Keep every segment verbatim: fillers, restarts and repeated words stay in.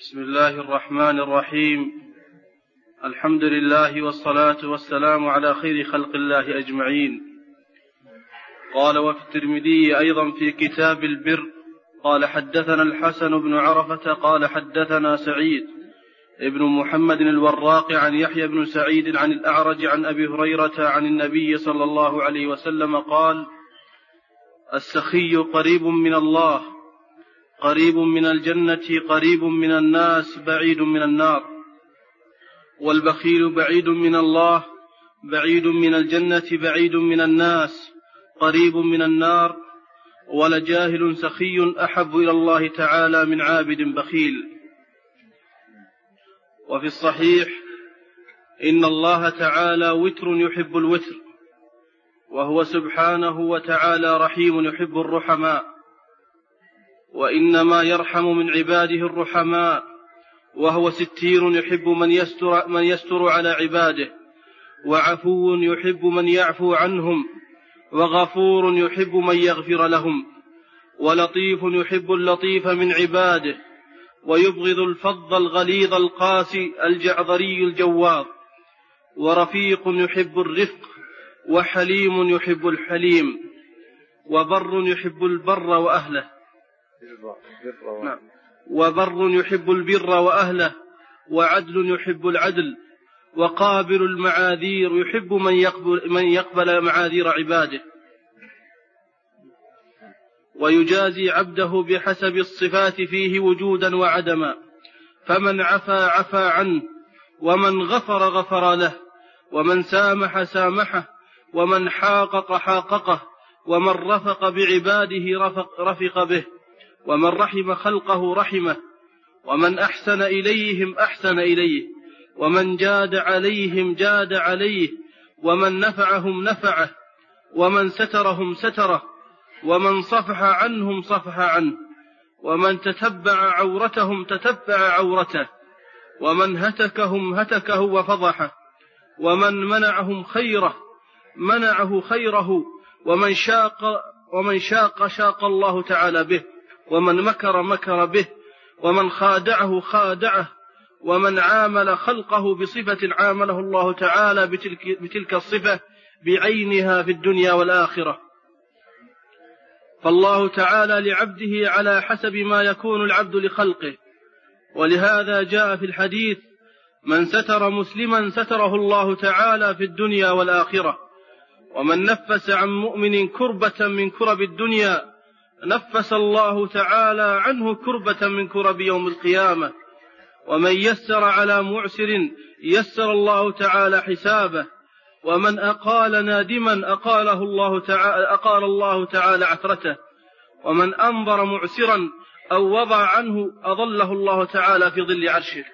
بسم الله الرحمن الرحيم. الحمد لله والصلاة والسلام على خير خلق الله أجمعين. قال وفي الترمذي أيضا في كتاب البر قال حدثنا الحسن بن عرفة قال حدثنا سعيد ابن محمد الوراق عن يحيى بن سعيد عن الأعرج عن أبي هريرة عن النبي صلى الله عليه وسلم قال: السخي قريب من الله، قريب من الجنة، قريب من الناس، بعيد من النار. والبخيل بعيد من الله، بعيد من الجنة، بعيد من الناس، قريب من النار. ولجاهل سخي أحب إلى الله تعالى من عابد بخيل. وفي الصحيح: إن الله تعالى وتر يحب الوتر، وهو سبحانه وتعالى رحيم يحب الرحماء، وإنما يرحم من عباده الرحماء، وهو ستير يحب من يستر, من يستر على عباده، وعفو يحب من يعفو عنهم، وغفور يحب من يغفر لهم، ولطيف يحب اللطيف من عباده، ويبغض الفظ الغليظ القاسي الجعذري الجواظ، ورفيق يحب الرفق، وحليم يحب الحليم، وبر يحب البر وأهله نعم. وبر يحب البر وأهله، وعدل يحب العدل، وقابل المعاذير يحب من يقبل, من يقبل معاذير عباده، ويجازي عبده بحسب الصفات فيه وجودا وعدما، فمن عفا عفا عنه، ومن غفر غفر له، ومن سامح سامحه، ومن حاقق حاققه، ومن رفق بعباده رفق, رفق به، ومن رحم خلقه رحمه، ومن أحسن إليهم أحسن إليه، ومن جاد عليهم جاد عليه، ومن نفعهم نفعه، ومن سترهم ستره، ومن صفح عنهم صفح عنه، ومن تتبع عورتهم تتبع عورته، ومن هتكهم هتكه وفضحه، ومن منعهم خيره منعه خيره، ومن شاق ومن شاق شاق الله تعالى به، ومن مكر مكر به، ومن خادعه خادعه، ومن عامل خلقه بصفة عامله الله تعالى بتلك, بتلك الصفة بعينها في الدنيا والآخرة. فالله تعالى لعبده على حسب ما يكون العبد لخلقه، ولهذا جاء في الحديث: من ستر مسلما ستره الله تعالى في الدنيا والآخرة، ومن نفس عن مؤمن كربة من كرب الدنيا نفس الله تعالى عنه كربة من كرب يوم القيامة، ومن يسر على معسر يسر الله تعالى حسابه، ومن أقال نادما أقاله الله تعالى أقال الله تعالى عثرته، ومن أنظر معسرا أو وضع عنه أظله الله تعالى في ظل عرشه،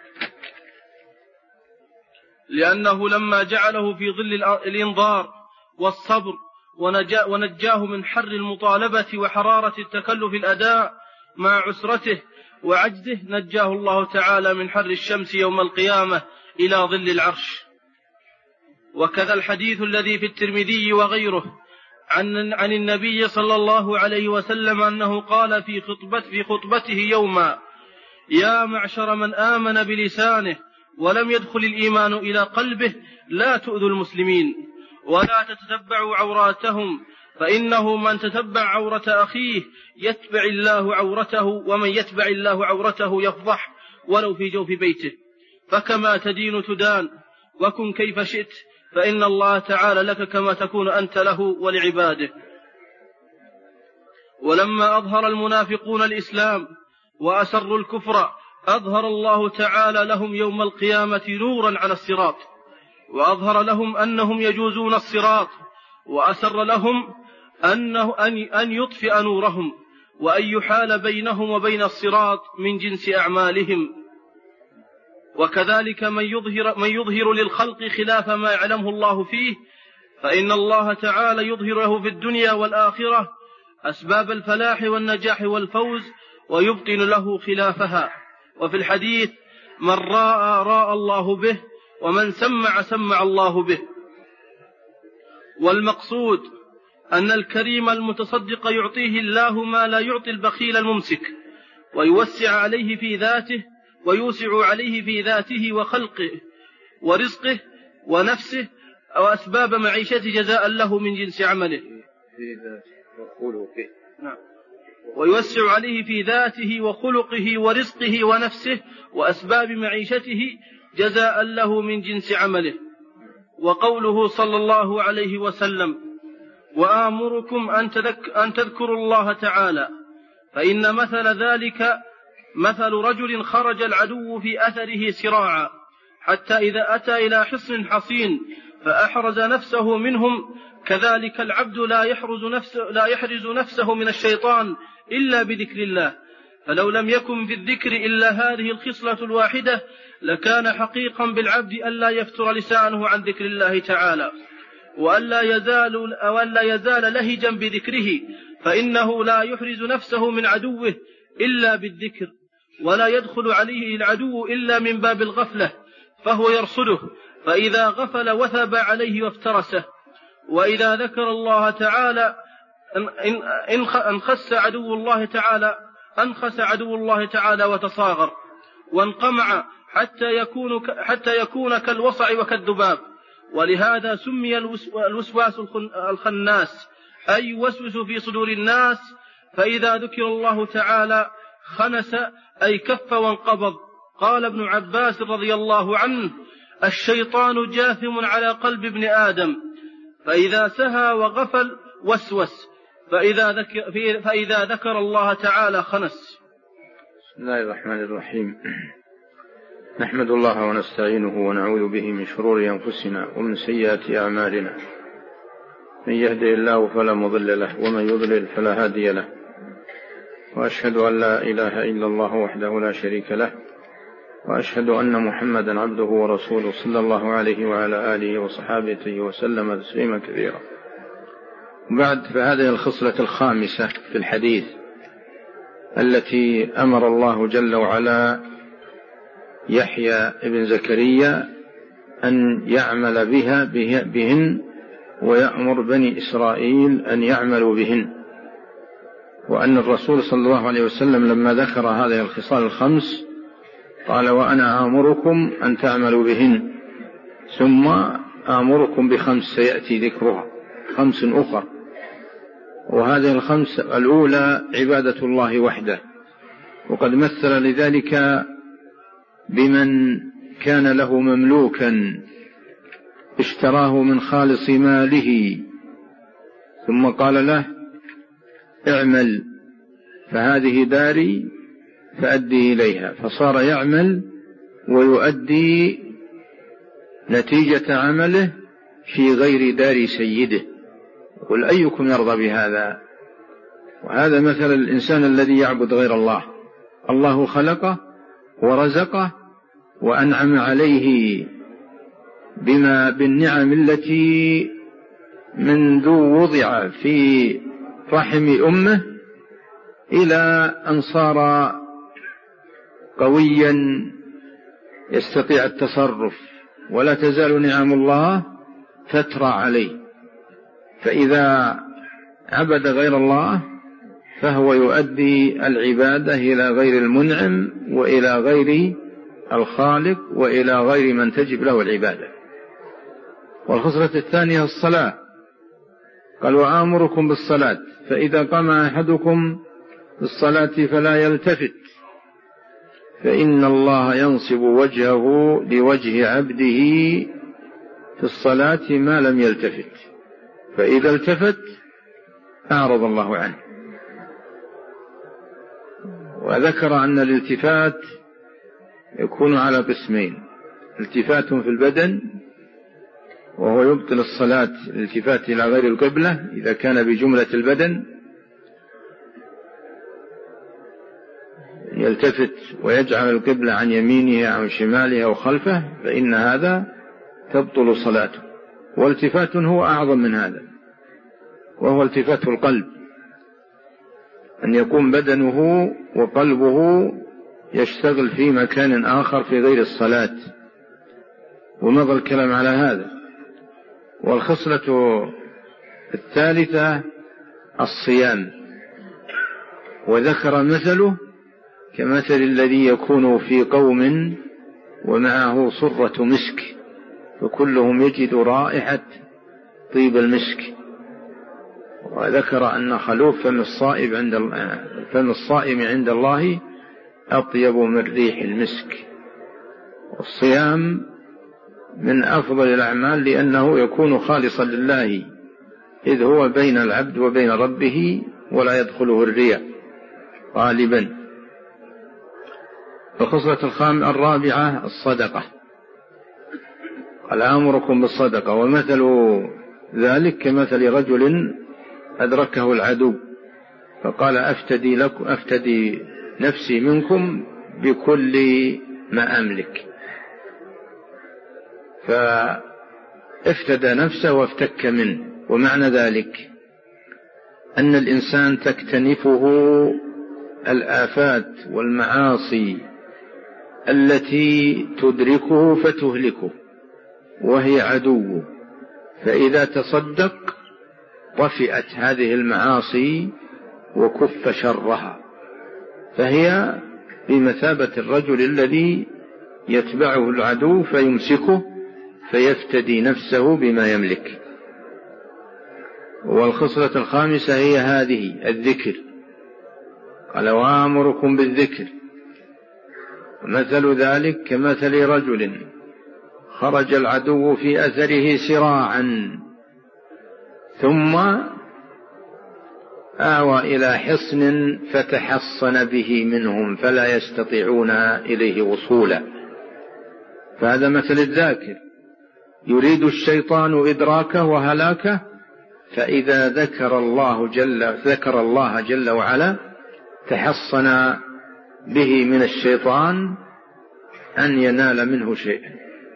لأنه لما جعله في ظل الإنظار والصبر ونجاه من حر المطالبة وحرارة التكلف الأداء مع عسرته وعجزه، نجاه الله تعالى من حر الشمس يوم القيامة إلى ظل العرش. وكذا الحديث الذي في الترمذي وغيره عن, عن النبي صلى الله عليه وسلم أنه قال في, خطبة في خطبته يوما: يا معشر من آمن بلسانه ولم يدخل الإيمان إلى قلبه، لا تؤذوا المسلمين ولا تتتبعوا عوراتهم، فإنه من تتبع عورة أخيه يتبع الله عورته، ومن يتبع الله عورته يفضح ولو في جوف بيته. فكما تدين تدان، وكن كيف شئت، فإن الله تعالى لك كما تكون أنت له ولعباده. ولما أظهر المنافقون الإسلام وأسروا الكفر أظهر الله تعالى لهم يوم القيامة نورا على الصراط، وأظهر لهم أنهم يجوزون الصراط، وأسر لهم أنه أن يطفئ نورهم، وأن يحال بينهم وبين الصراط من جنس أعمالهم. وكذلك من يظهر, من يظهر للخلق خلاف ما يعلمه الله فيه، فإن الله تعالى يظهر له في الدنيا والآخرة أسباب الفلاح والنجاح والفوز، ويبطن له خلافها. وفي الحديث: من راى راى الله به، ومن سمع سمع الله به. والمقصود أن الكريم المتصدق يعطيه الله ما لا يعطي البخيل الممسك، ويوسع عليه في ذاته ويوسع عليه في ذاته وخلقه ورزقه ونفسه وأسباب معيشته جزاء له من جنس عمله. في ذاته وخلقه. نعم. ويوسع عليه في ذاته وخلقه ورزقه ونفسه وأسباب معيشته جزاء له من جنس عمله. وقوله صلى الله عليه وسلم: وآمركم أن, تذك أن تذكروا الله تعالى، فإن مثل ذلك مثل رجل خرج العدو في أثره سراعا حتى إذا أتى إلى حصن حصين فأحرز نفسه منهم، كذلك العبد لا يحرز نفسه, لا يحرز نفسه من الشيطان إلا بذكر الله. فلو لم يكن في الذكر إلا هذه الخصلة الواحدة لكان حقيقا بالعبد ألا يفتر لسانه عن ذكر الله تعالى، وألا يزال, وألا يزال لهجا بذكره، فإنه لا يحرز نفسه من عدوه إلا بالذكر، ولا يدخل عليه العدو إلا من باب الغفلة فهو يرصده، فإذا غفل وثب عليه وافترسه. وإذا ذكر الله تعالى انخس عدو الله تعالى أنخس عدو الله تعالى وتصاغر وانقمع حتى يكون, حتى يكون كالوصع وكالذباب. ولهذا سمي الوسواس الخناس، أي يوسوس في صدور الناس، فإذا ذكر الله تعالى خنس أي كف وانقبض. قال ابن عباس رضي الله عنه: الشيطان جاثم على قلب ابن آدم، فإذا سهى وغفل وسوس، فإذا ذكر, فإذا ذكر الله تعالى خنس. بسم الله الرحمن الرحيم. نحمد الله ونستعينه ونعوذ به من شرور أنفسنا ومن سيئات أعمالنا، من يهده الله فلا مضل له ومن يضلل فلا هادي له، وأشهد أن لا إله إلا الله وحده لا شريك له، وأشهد أن محمدا عبده ورسوله صلى الله عليه وعلى آله وصحابته وسلم تسليما كثيرا. بعد، فهذه الخصلة الخامسة في الحديث التي أمر الله جل وعلا يحيى ابن زكريا أن يعمل بها بهن، ويأمر بني إسرائيل أن يعملوا بهن. وأن الرسول صلى الله عليه وسلم لما ذكر هذه الخصال الخمس قال: وأنا آمركم أن تعملوا بهن، ثم آمركم بخمس سيأتي ذكرها، خمس أخرى. وهذه الخمس الأولى عبادة الله وحده، وقد مثل لذلك بمن كان له مملوكا اشتراه من خالص ماله ثم قال له: اعمل فهذه داري فأدي إليها، فصار يعمل ويؤدي نتيجة عمله في غير دار سيده. قل أيكم يرضى بهذا؟ وهذا مثل الإنسان الذي يعبد غير الله. الله خلقه ورزقه وأنعم عليه بما بالنعم التي منذ وضع في رحم أمه إلى أن صار قويا يستطيع التصرف، ولا تزال نعم الله تترى عليه. فإذا عبد غير الله فهو يؤدي العبادة إلى غير المنعم وإلى غير الخالق وإلى غير من تجب له العبادة. والخصلة الثانية الصلاة، قال: وآمركم بالصلاة، فإذا قام أحدكم بالصلاة فلا يلتفت، فإن الله ينصب وجهه لوجه عبده في الصلاة ما لم يلتفت، فإذا التفت أعرض الله عنه. وذكر أن الالتفات يكون على قسمين: التفات في البدن وهو يبطل الصلاة، الالتفات إلى غير القبلة إذا كان بجملة البدن، يلتفت ويجعل القبلة عن يمينه أو شماله أو خلفه، فإن هذا تبطل صلاته. والتفات هو أعظم من هذا، وهو التفات القلب، أن يكون بدنه وقلبه يشتغل في مكان آخر في غير الصلاة، ومضى الكلام على هذا. والخصلة الثالثة الصيام، وذكر مثله كمثل الذي يكون في قوم ومعه صرة مسك فكلهم يجد رائحة طيب المسك. وذكر أن خلوف فم الصائم عند فم الصائم عند الله أطيب من ريح المسك. والصيام من أفضل الأعمال لأنه يكون خالصا لله، إذ هو بين العبد وبين ربه ولا يدخله الرياء غالبا. الخصلة الرابعة الصدقة، قال آمركم بالصدقة، ومثل ذلك كمثل رجل أدركه العدو فقال أفتدي, لكم أفتدي نفسي منكم بكل ما أملك، فافتدى نفسه وافتك منه. ومعنى ذلك أن الإنسان تكتنفه الآفات والمعاصي التي تدركه فتهلكه وهي عدوه، فإذا تصدق طفئت هذه المعاصي وكف شرها، فهي بمثابة الرجل الذي يتبعه العدو فيمسكه فيفتدي نفسه بما يملك. والخصلة الخامسة هي هذه الذكر، قال وآمركم بالذكر، مثل ذلك كمثل رجل خرج العدو في أثره سراعا ثم آوى إلى حصن فتحصن به منهم فلا يستطيعون إليه وصولا. فهذا مثل الذاكر، يريد الشيطان إدراكه وهلاكه، فإذا ذكر الله جل ذكر الله جل وعلا تحصن به من الشيطان أن ينال منه شيئا.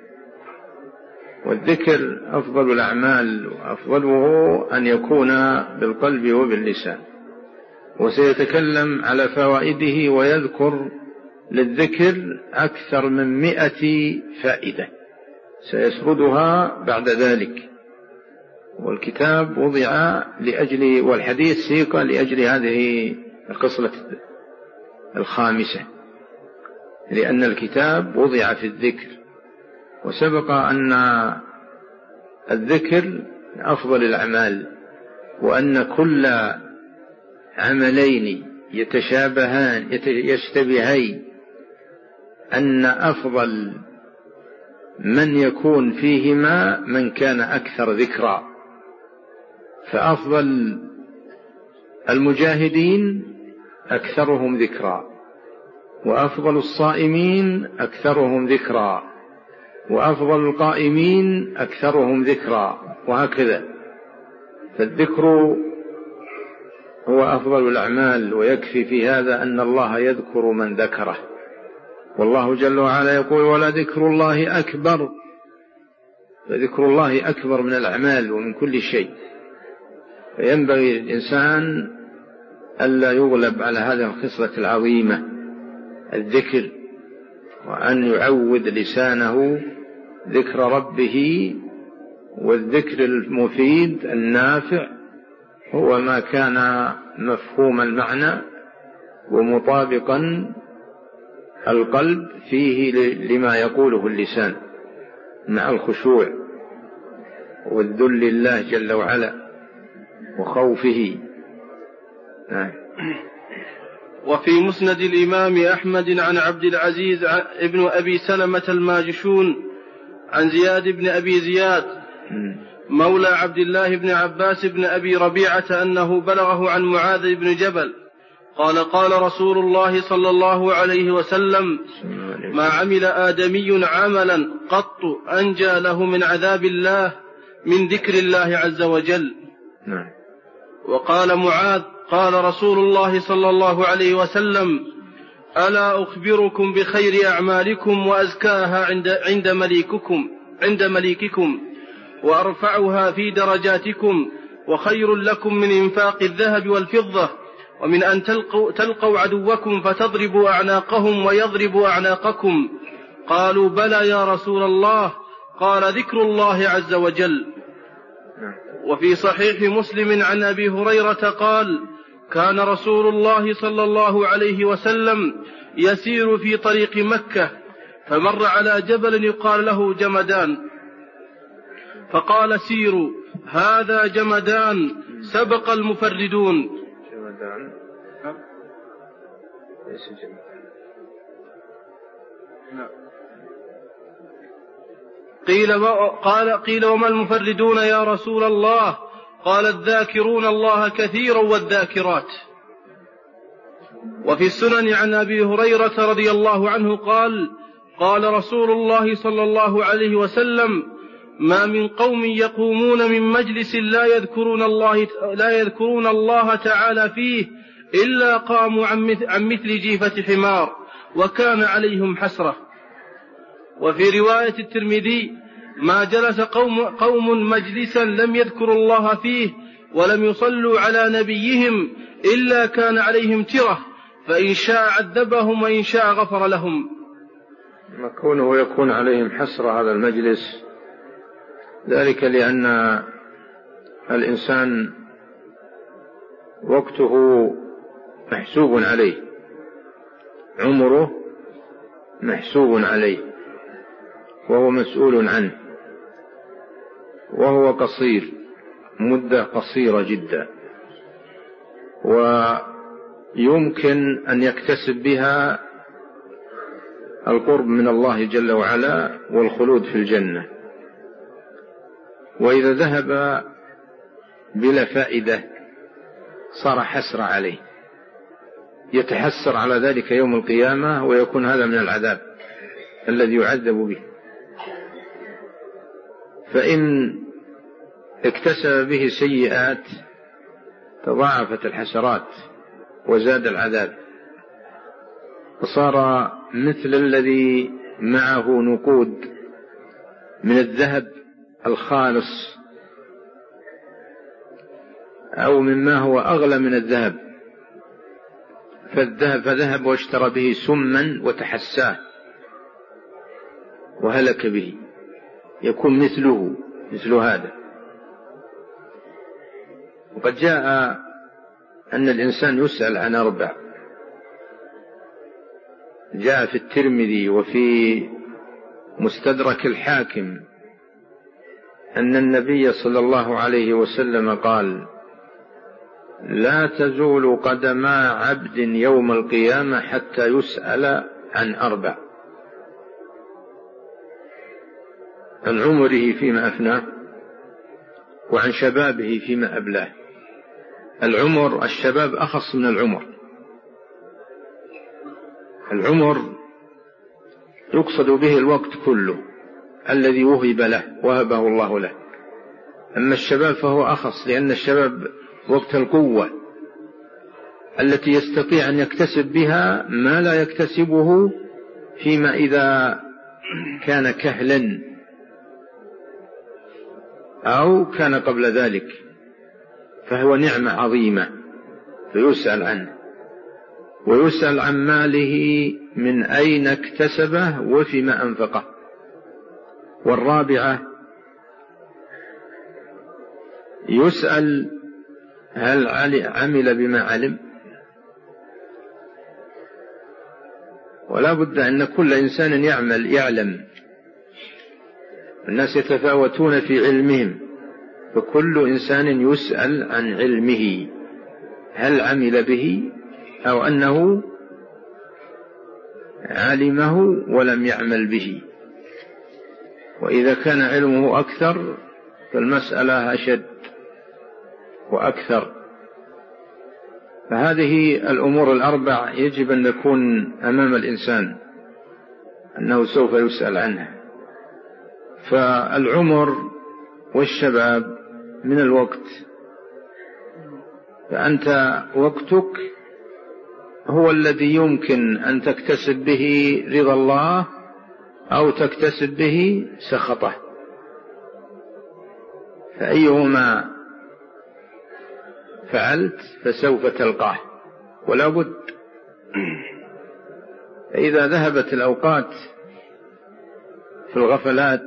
والذكر أفضل الأعمال، وأفضله أن يكون بالقلب وباللسان. وسيتكلم على فوائده ويذكر للذكر أكثر من مئة فائدة سيسردها بعد ذلك. والكتاب وضع لأجل والحديث سيق لأجل هذه الخصلة الخامسة، لأن الكتاب وضع في الذكر. وسبق أن الذكر أفضل الأعمال، وأن كل عملين يتشابهان يشتبهين أن أفضل من يكون فيهما من كان أكثر ذكرا. فأفضل المجاهدين أكثرهم ذكرا، وأفضل الصائمين أكثرهم ذكرا، وأفضل القائمين أكثرهم ذكرا، وهكذا. فالذكر هو أفضل الأعمال، ويكفي في هذا أن الله يذكر من ذكره. والله جل وعلا يقول ولا ذكر الله أكبر، فذكر الله أكبر من الأعمال ومن كل شيء. فينبغي للإنسان ألا يغلب على هذه الخصلة العظيمة الذكر، وأن يعود لسانه ذكر ربه. والذكر المفيد النافع هو ما كان مفهوم المعنى ومطابقا القلب فيه لما يقوله اللسان، مع الخشوع والذل لله جل وعلا وخوفه. وفي مسند الإمام أحمد عن عبد العزيز ابن أبي سلمة الماجشون عن زياد بن أبي زياد مولى عبد الله بن عباس بن أبي ربيعة أنه بلغه عن معاذ بن جبل قال قال رسول الله صلى الله عليه وسلم ما عمل آدمي عملا قط أنجى له من عذاب الله من ذكر الله عز وجل. وقال معاذ قال رسول الله صلى الله عليه وسلم ألا أخبركم بخير أعمالكم وأزكاها عند, عند مليككم عند مليككم وأرفعها في درجاتكم وخير لكم من إنفاق الذهب والفضة ومن أن تلقوا, تلقوا عدوكم فتضربوا أعناقهم ويضربوا أعناقكم. قالوا بلى يا رسول الله. قال ذكر الله عز وجل. وفي صحيح مسلم عن أبي هريرة قال كان رسول الله صلى الله عليه وسلم يسير في طريق مكة فمر على جبل يقال له جمدان، فقال سيروا هذا جمدان سبق المفردون. جمدان ليس جمدان. قيل قال قيل وما المفردون يا رسول الله؟ قال الذاكرون الله كثيرا والذاكرات. وفي السنن عن أبي هريرة رضي الله عنه قال قال رسول الله صلى الله عليه وسلم ما من قوم يقومون من مجلس لا يذكرون الله, لا يذكرون الله تعالى فيه إلا قاموا عن مثل جيفة حمار وكان عليهم حسرة. وفي رواية الترمذي ما جلس قوم, قوم مجلسا لم يذكروا الله فيه ولم يصلوا على نبيهم إلا كان عليهم ترة فإن شاء عذبهم وإن شاء غفر لهم. ما كونه يكون عليهم حسرة هذا المجلس ذلك لأن الإنسان وقته محسوب عليه، عمره محسوب عليه وهو مسؤول عنه، وهو قصير، مدة قصيرة جدا، ويمكن أن يكتسب بها القرب من الله جل وعلا والخلود في الجنة. وإذا ذهب بلا فائدة صار حسرة عليه، يتحسر على ذلك يوم القيامة ويكون هذا من العذاب الذي يعذب به. فإن اكتسب به سيئات تضاعفت الحسرات وزاد العذاب، فصار مثل الذي معه نقود من الذهب الخالص أو مما هو أغلى من الذهب، فالذهب فذهب واشترى به سما وتحساه وهلك به، يكون مثله مثل هذا. وقد جاء أن الإنسان يسأل عن أربع، جاء في الترمذي وفي مستدرك الحاكم أن النبي صلى الله عليه وسلم قال لا تزول قدما عبد يوم القيامة حتى يسأل عن أربع: عن عمره فيما أفناه، وعن شبابه فيما أبلاه. العمر، الشباب أخص من العمر. العمر يقصد به الوقت كله الذي وهب له وهبه الله له، أما الشباب فهو أخص، لأن الشباب وقت القوة التي يستطيع أن يكتسب بها ما لا يكتسبه فيما إذا كان كهلا أو كان قبل ذلك، فهو نعمة عظيمة فيسأل عنه، ويسأل عن ماله من أين اكتسبه وفيما أنفقه. والرابعة يسأل هل عمل بما علم. ولا بد أن كل إنسان يعمل يعلم، الناس يتفاوتون في علمهم، فكل إنسان يسأل عن علمه هل عمل به أو أنه علمه ولم يعمل به. وإذا كان علمه أكثر فالمسألة أشد وأكثر. فهذه الأمور الأربع يجب أن نكون أمام الإنسان أنه سوف يسأل عنها. فالعمر والشباب من الوقت، فأنت وقتك هو الذي يمكن أن تكتسب به رضا الله أو تكتسب به سخطه، فأيهما فعلت فسوف تلقاه ولا بد. فإذا ذهبت الأوقات في الغفلات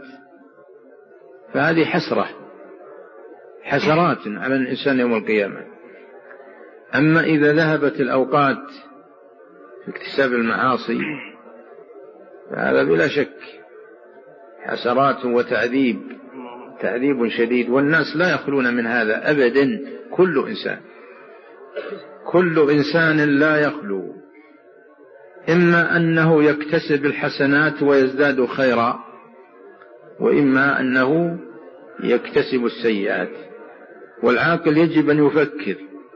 فهذه حسرة حسرات على الإنسان يوم القيامة. أما إذا ذهبت الأوقات في اكتساب المعاصي فهذا بلا شك حسرات وتعذيب، تعذيب شديد، والناس لا يخلون من هذا أبدا. كل إنسان كل إنسان لا يخلو، إما أنه يكتسب الحسنات ويزداد خيرا، وإما أنه يكتسب السيئات. والعاقل يجب أن يفكر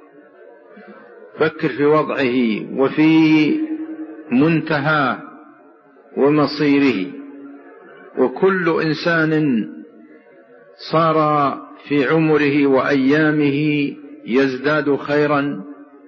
فكر في وضعه وفي منتهى ومصيره. وكل إنسان صار في عمره وأيامه يزداد خيرا،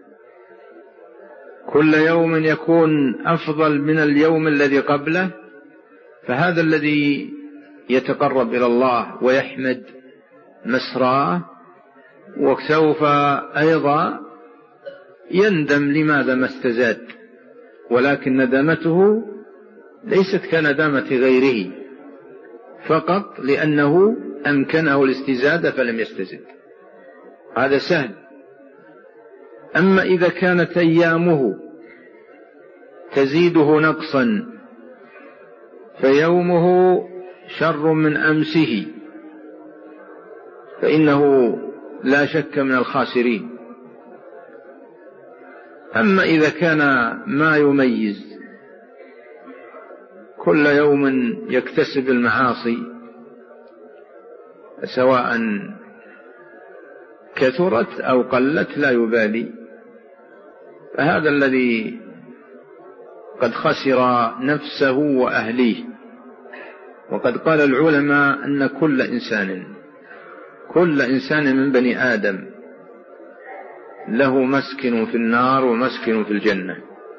كل يوم يكون أفضل من اليوم الذي قبله، فهذا الذي يتقرب إلى الله ويحمد مسراه، وسوف أيضا يندم لماذا ما استزاد، ولكن ندامته ليست كندامة غيره، فقط لأنه أمكنه الاستزادة فلم يستزد. هذا سهل. أما إذا كانت أيامه تزيده نقصا فيومه شر من أمسه، فإنه لا شك من الخاسرين. أما إذا كان ما يميز كل يوم يكتسب المعاصي سواء كثرت أو قلت لا يبالي، فهذا الذي قد خسر نفسه وأهليه. وقد قال العلماء أن كل إنسان كل إنسان من بني آدم له مسكن في النار ومسكن في الجنة،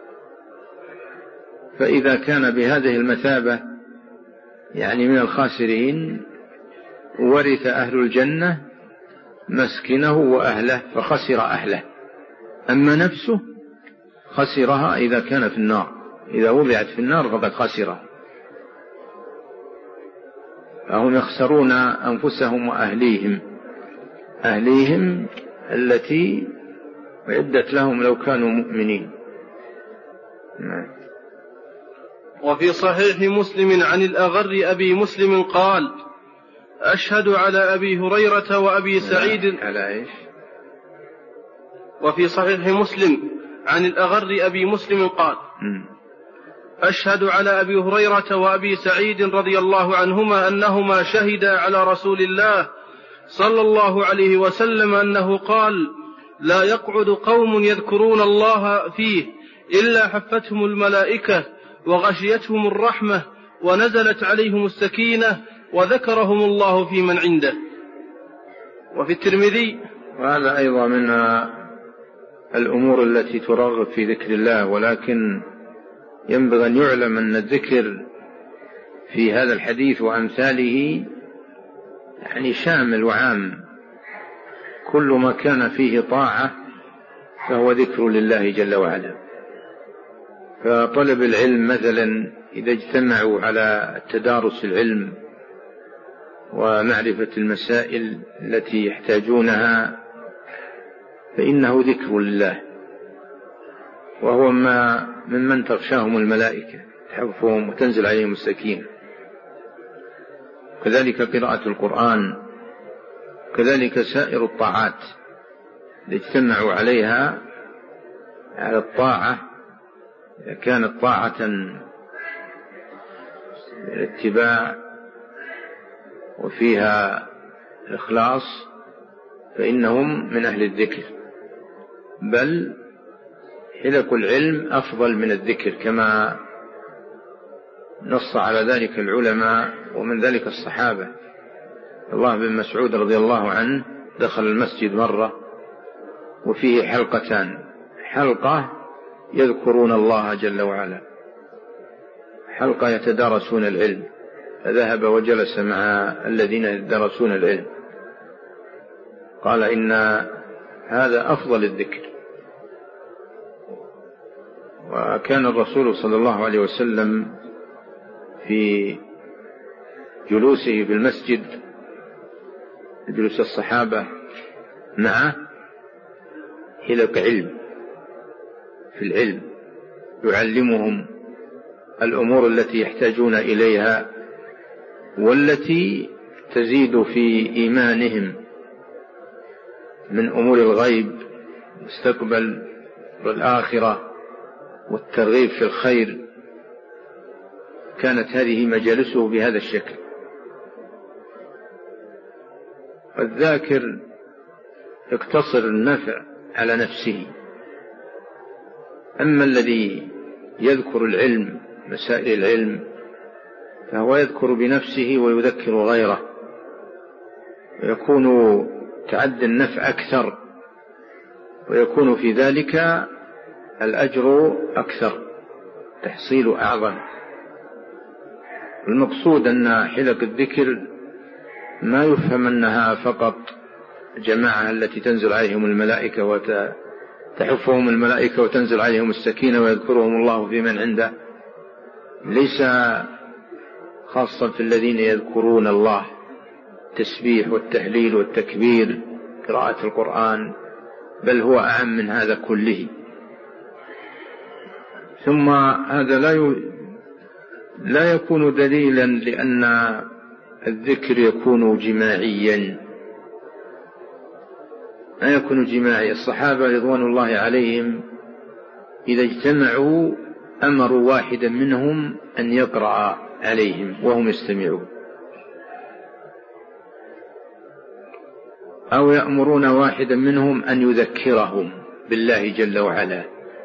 فإذا كان بهذه المثابة يعني من الخاسرين ورث أهل الجنة مسكنه وأهله فخسر أهله. أما نفسه خسرها إذا كان في النار، إذا وضعت في النار فقد خسرها. فهم يخسرون أنفسهم وأهليهم أهليهم التي أعدت لهم لو كانوا مؤمنين. وفي صحيح مسلم عن الأغر أبي مسلم قال: أشهد على أبي هريرة وأبي سعيد. على إيش؟ وفي صحيح مسلم عن الأغر أبي مسلم قال: أشهد على أبي هريرة وأبي سعيد رضي الله عنهما أنهما شهدا على رسول الله صلى الله عليه وسلم أنه قال: لا يقعد قوم يذكرون الله فيه إلا حفتهم الملائكة وغشيتهم الرحمة ونزلت عليهم السكينة وذكرهم الله في من عنده. وفي الترمذي: وهذا أيضا من الأمور التي ترغب في ذكر الله، ولكن ينبغي أن يعلم أن الذكر في هذا الحديث وأمثاله يعني شامل وعام، كل ما كان فيه طاعة فهو ذكر لله جل وعلا. فطلب العلم مثلا إذا اجتمعوا على التدارس العلم ومعرفة المسائل التي يحتاجونها فإنه ذكر لله، وهو ما ممن تغشاهم الملائكة تحفهم وتنزل عليهم السكينة. كذلك قراءة القرآن، كذلك سائر الطاعات اللي اجتمعوا عليها على الطاعة، إذا كانت طاعة الاتباع وفيها الإخلاص فإنهم من أهل الذكر، بل حلق العلم أفضل من الذكر كما نص على ذلك العلماء ومن ذلك الصحابة. الله بن مسعود رضي الله عنه دخل المسجد مرة وفيه حلقتان، حلقة يذكرون الله جل وعلا، حلقة يتدارسون العلم، فذهب وجلس مع الذين يدرسون العلم، قال إن هذا أفضل الذكر. وكان الرسول صلى الله عليه وسلم في جلوسه في المسجد جلوس الصحابة معه حلق علم في العلم، يعلمهم الأمور التي يحتاجون إليها والتي تزيد في إيمانهم من أمور الغيب مستقبل والآخرة والترغيب في الخير. كانت هذه مجالسه بهذا الشكل. الذاكر يقتصر النفع على نفسه، أما الذي يذكر العلم مسائل العلم فهو يذكر بنفسه ويذكر غيره، ويكون تعدي النفع أكثر، ويكون في ذلك الأجر أكثر، تحصيل أعظم. المقصود أن حلق الذكر ما يفهم أنها فقط جماعة التي تنزل عليهم الملائكة وتحفهم الملائكة وتنزل عليهم السكينة ويذكرهم الله في من عنده، ليس خاصا في الذين يذكرون الله التسبيح والتهليل والتكبير قراءة القرآن، بل هو أعم من هذا كله. ثم هذا لا ي... لا يكون دليلا لأن الذكر يكون جماعيا، لا يكون جماعي. الصحابة رضوان الله عليهم إذا اجتمعوا أمروا واحدا منهم أن يقرأ عليهم وهم يستمعون، أو يأمرون واحدا منهم أن يذكرهم بالله جل وعلا،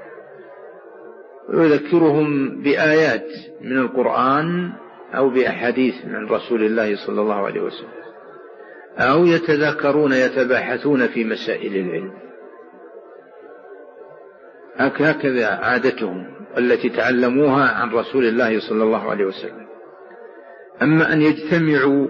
ويذكرهم بآيات من القرآن أو بأحاديث من رسول الله صلى الله عليه وسلم، أو يتذاكرون يتباحثون في مسائل العلم. هكذا عادتهم التي تعلموها عن رسول الله صلى الله عليه وسلم. أما أن يجتمعوا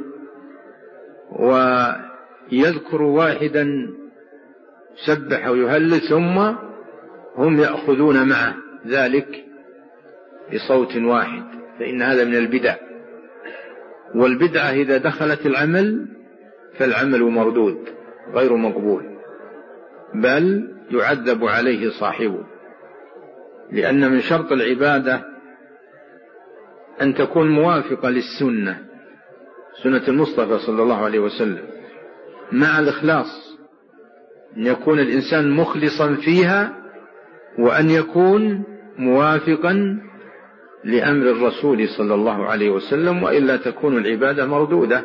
ويذكروا واحدا سبح ويهلل ثم هم يأخذون معه ذلك بصوت واحد، فإن هذا من البدع، والبدعة إذا دخلت العمل فالعمل مردود غير مقبول، بل يعذب عليه صاحبه، لأن من شرط العبادة أن تكون موافقة للسنة، سنة المصطفى صلى الله عليه وسلم، مع الإخلاص، أن يكون الإنسان مخلصا فيها، وأن يكون موافقا لأمر الرسول صلى الله عليه وسلم، وإلا تكون العبادة مردودة.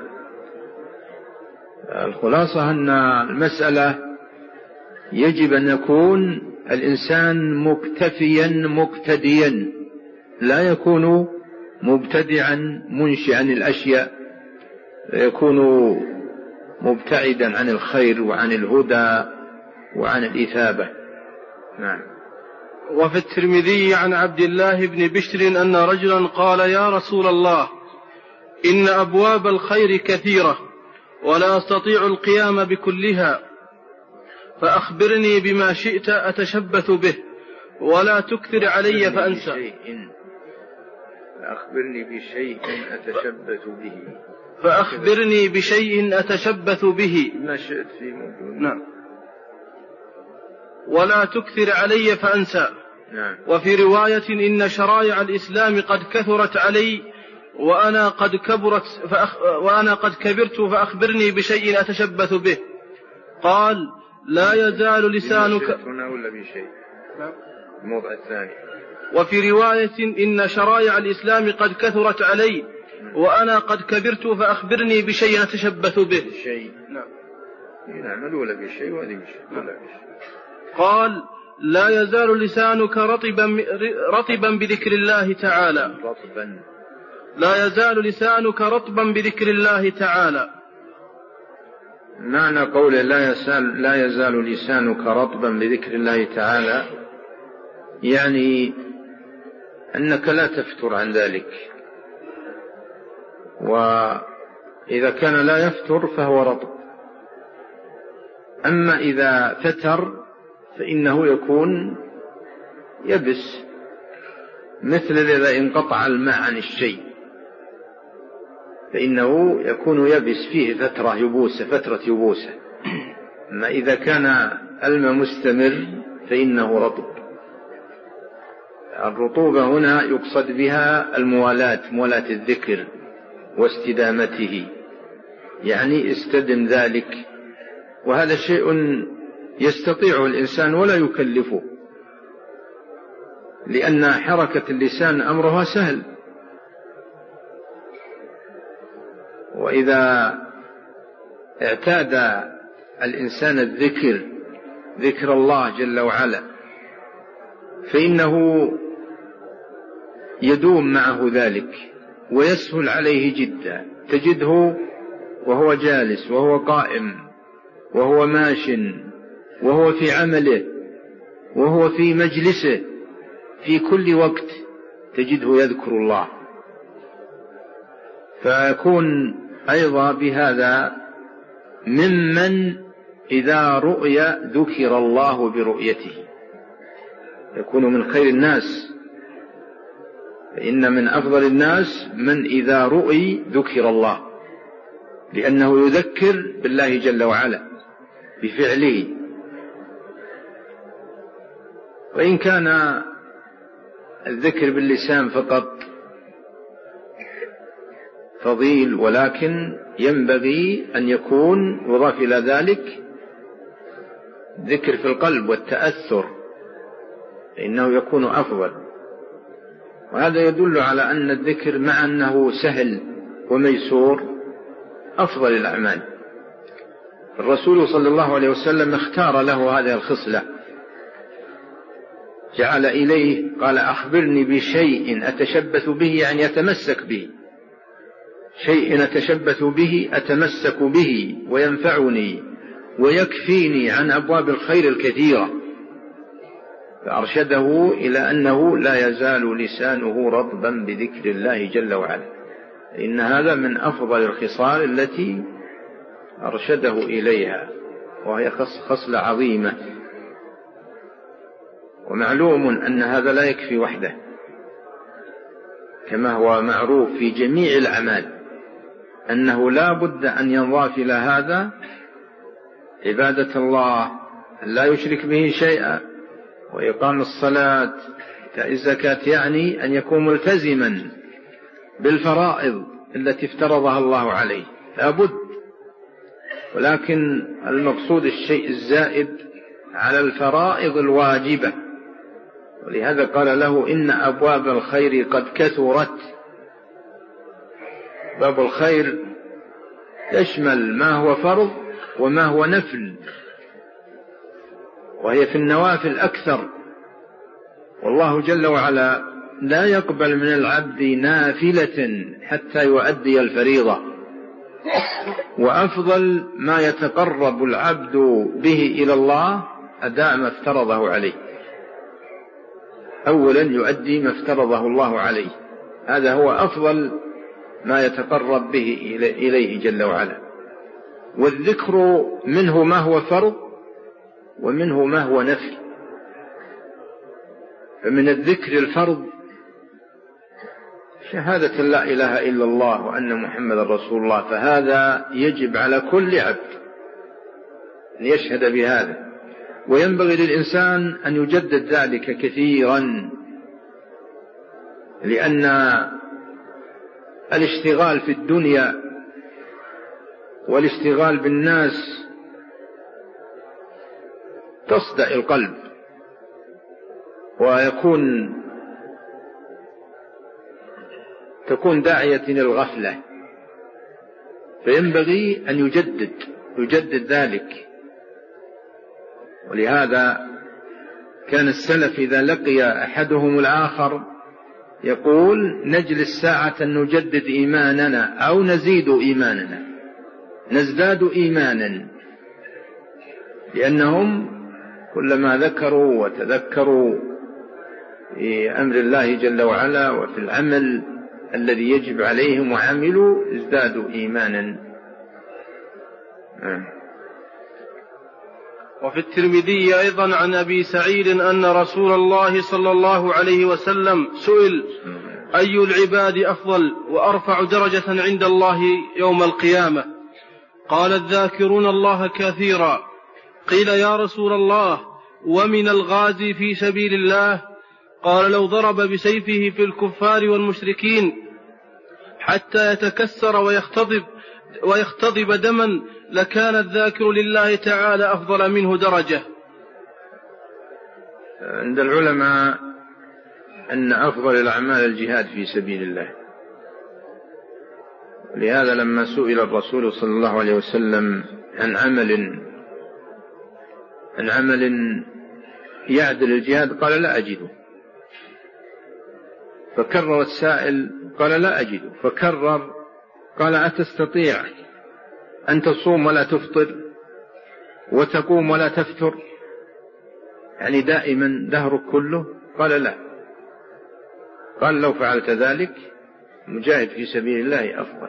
الخلاصة أن المسألة يجب أن يكون الإنسان مكتفيا مقتديا، لا يكون مبتدعا منشئا الأشياء، يكون مبتعدا عن الخير وعن الهدى وعن الإثابة. نعم. وفي الترمذي عن عبد الله بن بشر أن رجلا قال: يا رسول الله، إن أبواب الخير كثيرة ولا أستطيع القيام بكلها، فأخبرني بما شئت أتشبث به ولا تكثر علي فأنسى. فأخبرني بشيء أتشبث به فأخبرني بشيء أتشبث به ما شئت في موجود. نعم. ولا تكثر علي فأنسى. نعم. وفي رواية: إن شرائع الإسلام قد كثرت علي وأنا قد كبرت فأخ... وأنا قد كبرت فأخبرني بشيء أتشبث به. قال: لا يزال لسانك. هنا ولا بشيء؟ نعم. الموضع الثاني. وفي رواية: إن شرائع الإسلام قد كثرت علي وأنا قد كبرت فأخبرني بشيء أتشبث به. شيء. نعم. نعمل ولا بشيء وهذه بشيء ولا بشيء. قال: لا يزال لسانك رطبا رطبا بذكر الله تعالى. رطبا. لا يزال لسانك رطبا بذكر الله تعالى. معنى قول لا يزال لا يزال لسانك رطبا بذكر الله تعالى يعني أنك لا تفتر عن ذلك، وإذا كان لا يفتر فهو رطب. أما إذا فتر فإنه يكون يبس، مثل إذا انقطع الماء عن الشيء فإنه يكون يبس، فيه فترة يبوسة فترة يبوسة. ما إذا كان الماء مستمر فإنه رطب. الرطوبة هنا يقصد بها الموالاة، موالاة الذكر واستدامته، يعني استدم ذلك، وهذا شيء يستطيعه الإنسان ولا يكلفه، لأن حركة اللسان أمرها سهل. وإذا اعتاد الإنسان الذكر، ذكر الله جل وعلا، فإنه يدوم معه ذلك ويسهل عليه جدا. تجده وهو جالس وهو قائم وهو ماش وهو في عمله وهو في مجلسه، في كل وقت تجده يذكر الله، فيكون أيضا بهذا ممن إذا رؤي ذكر الله برؤيته، يكون من خير الناس. فإن من أفضل الناس من إذا رؤي ذكر الله، لأنه يذكر بالله جل وعلا بفعله. وإن كان الذكر باللسان فقط فضيل، ولكن ينبغي أن يكون يضاف إلى ذلك ذكر في القلب والتأثر، فإنه يكون أفضل. وهذا يدل على أن الذكر مع أنه سهل وميسور أفضل الأعمال. الرسول صلى الله عليه وسلم اختار له هذه الخصلة، جعل إليه قال: أخبرني بشيء أتشبث به، يعني يتمسك به، شيء أتشبث به أتمسك به وينفعني ويكفيني عن أبواب الخير الكثيرة. فأرشده إلى أنه لا يزال لسانه رطبا بذكر الله جل وعلا، إن هذا من أفضل الخصال التي أرشده إليها، وهي خصلة عظيمة. ومعلوم أن هذا لا يكفي وحده، كما هو معروف في جميع الأعمال أنه لا بد أن ينضاف إلى هذا عبادة الله، لا يشرك به شيئا، وإقام الصلاة، وإيتاء الزكاة، يعني أن يكون ملتزما بالفرائض التي افترضها الله عليه، لا بد. ولكن المقصود الشيء الزائد على الفرائض الواجبة، ولهذا قال له: إن أبواب الخير قد كثرت. باب الخير يشمل ما هو فرض وما هو نفل، وهي في النوافل أكثر. والله جل وعلا لا يقبل من العبد نافلة حتى يؤدي الفريضة، وأفضل ما يتقرب العبد به إلى الله أداء ما افترضه عليه. أولا يؤدي ما افترضه الله عليه، هذا هو أفضل ما يتقرب به إليه جل وعلا. والذكر منه ما هو فرض ومنه ما هو نفل. فمن الذكر الفرض شهادة لا إله إلا الله وأن محمد رسول الله، فهذا يجب على كل عبد أن يشهد بهذا، وينبغي للإنسان أن يجدد ذلك كثيرا، لأن الاشتغال في الدنيا والاشتغال بالناس تصدأ القلب ويكون تكون داعية للغفلة، فينبغي أن يجدد يجدد ذلك. ولهذا كان السلف إذا لقي أحدهم الآخر يقول: نجلس ساعة نجدد إيماننا أو نزيد إيماننا، نزداد إيمانا، لأنهم كلما ذكروا وتذكروا في أمر الله جل وعلا وفي العمل الذي يجب عليهم وعملوا ازدادوا إيمانا. وفي الترمذي أيضا عن أبي سعيد أن رسول الله صلى الله عليه وسلم سئل: أي العباد أفضل وأرفع درجة عند الله يوم القيامة؟ قال: الذاكرون الله كثيرا قيل يا رسول الله ومن الغازي في سبيل الله؟ قال لو ضرب بسيفه في الكفار والمشركين حتى يتكسر ويختضب, ويختضب دما لكان الذاكر لله تعالى أفضل منه درجة. عند العلماء أن أفضل الأعمال الجهاد في سبيل الله، لهذا لما سئل الرسول صلى الله عليه وسلم عن عمل عن عمل يعدل الجهاد قال لا أجده، فكرر السائل قال لا أجده، فكرر قال أتستطيع أن تصوم ولا تفطر وتقوم ولا تفتر، يعني دائما دهرك كله؟ قال لا. قال لو فعلت ذلك مجاهد في سبيل الله أفضل.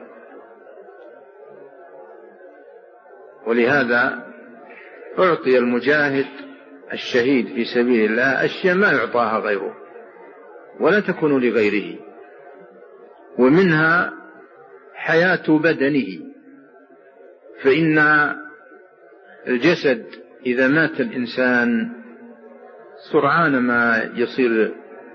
ولهذا أعطي المجاهد الشهيد في سبيل الله أشياء ما يعطاها غيره ولا تكون لغيره، ومنها حياة بدنه، فإن الجسد إذا مات الإنسان سرعان ما يصير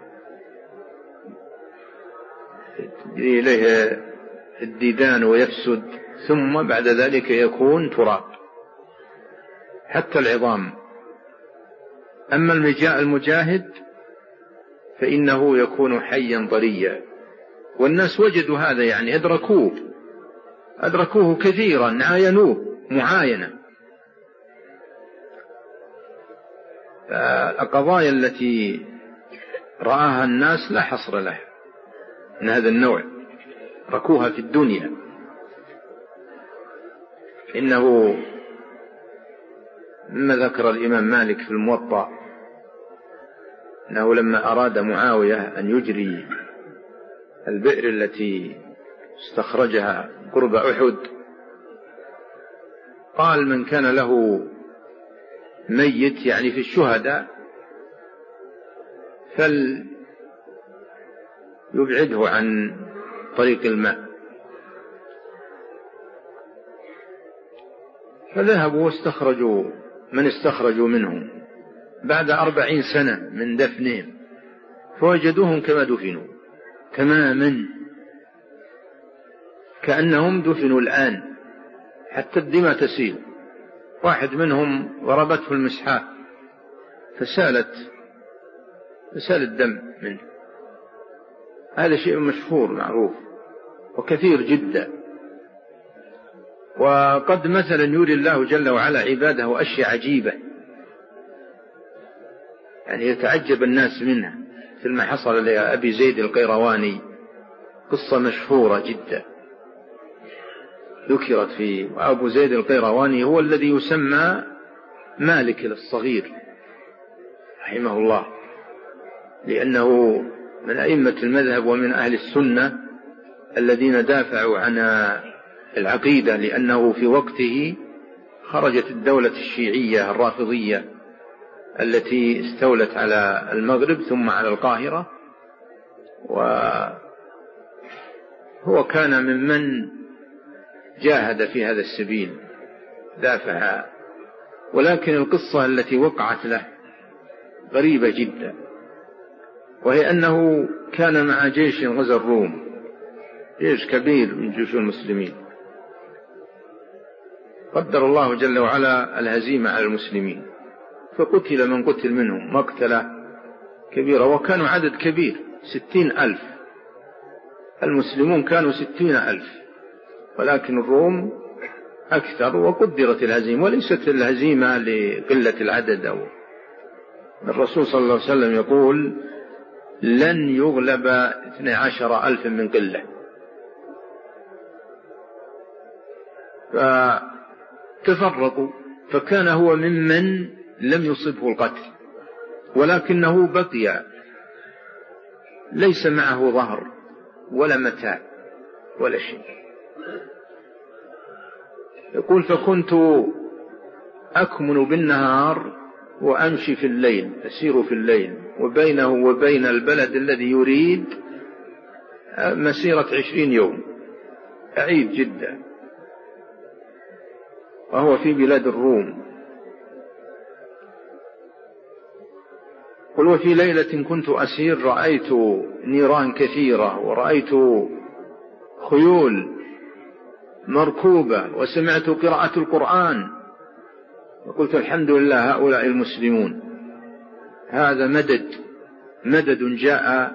إليه الديدان ويفسد، ثم بعد ذلك يكون تراب حتى العظام. أما المجاهد فإنه يكون حيا طريا، والناس وجدوا هذا، يعني أدركوه أدركوه كثيرا، عاينوه معاينة. القضايا التي رآها الناس لا حصر لها من هذا النوع، ركوها في الدنيا. إنه مما ذكر الإمام مالك في الموطأ أنه لما أراد معاوية أن يجري البئر التي استخرجها قرب أحد، قال من كان له ميت يعني في الشهداء فليبعده عن طريق الماء. فذهبوا واستخرجوا من استخرجوا منهم بعد أربعين سنة من دفنهم، فوجدوهم كما دفنوا تماما، كأنهم دفنوا الآن، حتى الدماء تسيل. واحد منهم ضربته المسحاة فسالت فسال الدم منه. هذا شيء مشهور معروف وكثير جدا. وقد مثلا يري الله جل وعلا عباده أشياء عجيبة يعني يتعجب الناس منها، مثل ما حصل لأبي زيد القيرواني، قصة مشهورة جدا ذكرت فيه. وأبو زيد القيرواني هو الذي يسمى مالك الصغير رحمه الله، لأنه من أئمة المذهب ومن أهل السنة الذين دافعوا عن العقيدة، لأنه في وقته خرجت الدولة الشيعية الرافضية التي استولت على المغرب ثم على القاهرة، وهو كان ممن جاهد في هذا السبيل دافع. ولكن القصة التي وقعت له غريبة جدا، وهي أنه كان مع جيش غزا الروم، جيش كبير من جيوش المسلمين، قدر الله جل وعلا الهزيمة على المسلمين، فقتل من قتل منهم مقتلة كبيرة، وكانوا عدد كبير ستين ألف. المسلمون كانوا ستين ألف، ولكن الروم أكثر، وقدرت الهزيمة، وليست الهزيمة لقلة العدد. أو الرسول صلى الله عليه وسلم يقول لن يغلب اثني عشر ألف من قلة. فتفرقوا، فكان هو ممن لم يصبه القتل، ولكنه بقي ليس معه ظهر ولا متاع ولا شيء. يقول فكنت أكمن بالنهار وأمشي في الليل، أسير في الليل، وبينه وبين البلد الذي يريد مسيرة عشرين يوم، بعيد جدا، وهو في بلاد الروم. يقول وفي ليلة كنت أسير رأيت نيران كثيرة ورأيت خيول مركوبة وسمعت قراءة القرآن، وقلت الحمد لله هؤلاء المسلمون، هذا مدد مدد جاء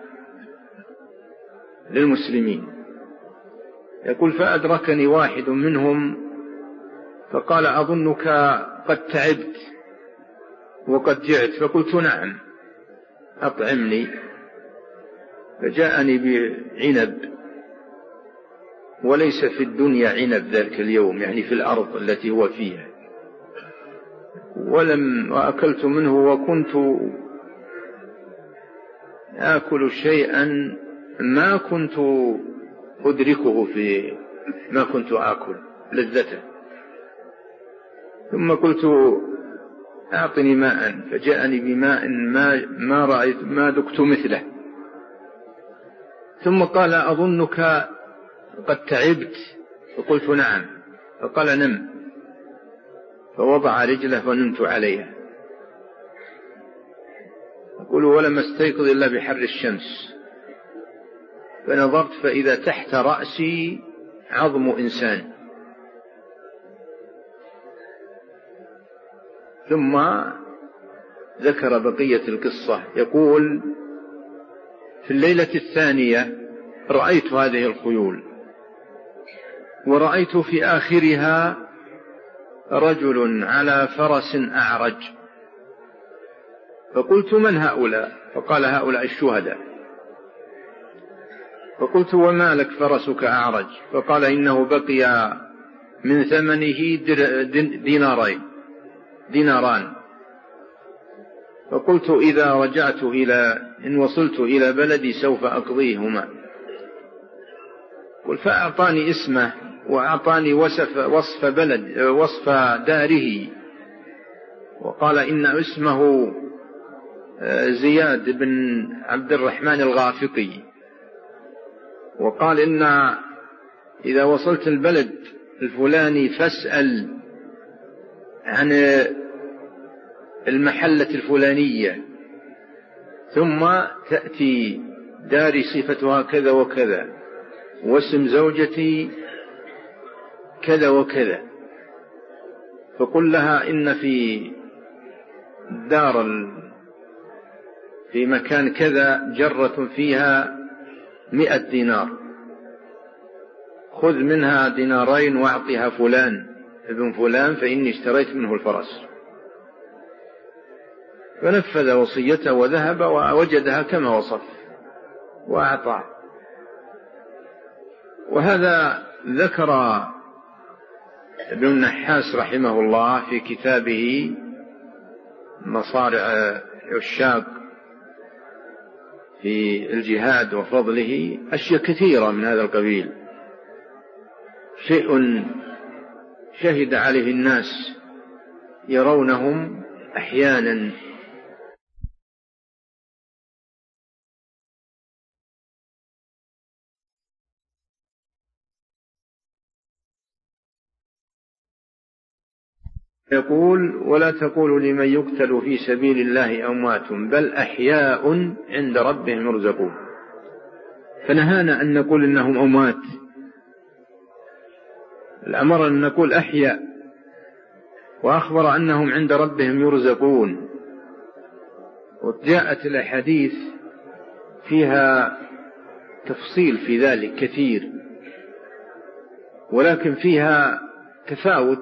للمسلمين. يقول فأدركني واحد منهم فقال أظنك قد تعبت وقد جعت، فقلت نعم أطعمني، فجاءني بعنب، وليس في الدنيا عنب ذلك اليوم، يعني في الأرض التي هو فيها، ولم وأكلت منه، وكنت آكل شيئا ما كنت أدركه في ما كنت آكل لذته، ثم قلت أعطني ماء، فجاءني بماء ما, ما رأيت ما ذقت مثله، ثم قال أظنك قد تعبت، فقلت نعم، فقال نم، فوضع رجله فنمت عليها. أقول ولم استيقظ إلا بحر الشمس، فنظرت فإذا تحت رأسي عظم إنسان. ثم ذكر بقية القصة، يقول في الليلة الثانية رأيت هذه الخيول، ورأيت في آخرها رجل على فرس أعرج، فقلت من هؤلاء؟ فقال هؤلاء الشهداء. فقلت وما لك فرسك أعرج؟ فقال إنه بقي من ثمنه دينارين ديناران. فقلت إذا رجعت إلى إن وصلت إلى بلدي سوف أقضيهما. قل فأعطاني اسمه وأعطاني وصف, وصف بلد وصف داره، وقال إن اسمه زياد بن عبد الرحمن الغافقي، وقال إن إذا وصلت البلد الفلاني فاسأل عن المحلة الفلانية، ثم تأتي داري صفتها كذا وكذا، واسم زوجتي كذا وكذا، فقل لها إن في دار في مكان كذا جرة فيها مئة دينار، خذ منها دينارين واعطها فلان ابن فلان فإني اشتريت منه الفرس. فنفذ وصيته وذهب ووجدها كما وصف وأعطاه. وهذا ذكر ابن النحاس رحمه الله في كتابه مصارع العشاق في الجهاد وفضله أشياء كثيرة من هذا القبيل، شيء شهد عليه الناس يرونهم أحيانا يقول ولا تقولوا لمن يقتل في سبيل الله أموات بل أحياء عند ربهم يرزقون. فنهانا أن نقول إنهم أموات، الأمر أن نقول أحياء، وأخبر أنهم عند ربهم يرزقون. وجاءت الأحاديث فيها تفصيل في ذلك كثير، ولكن فيها تفاوت،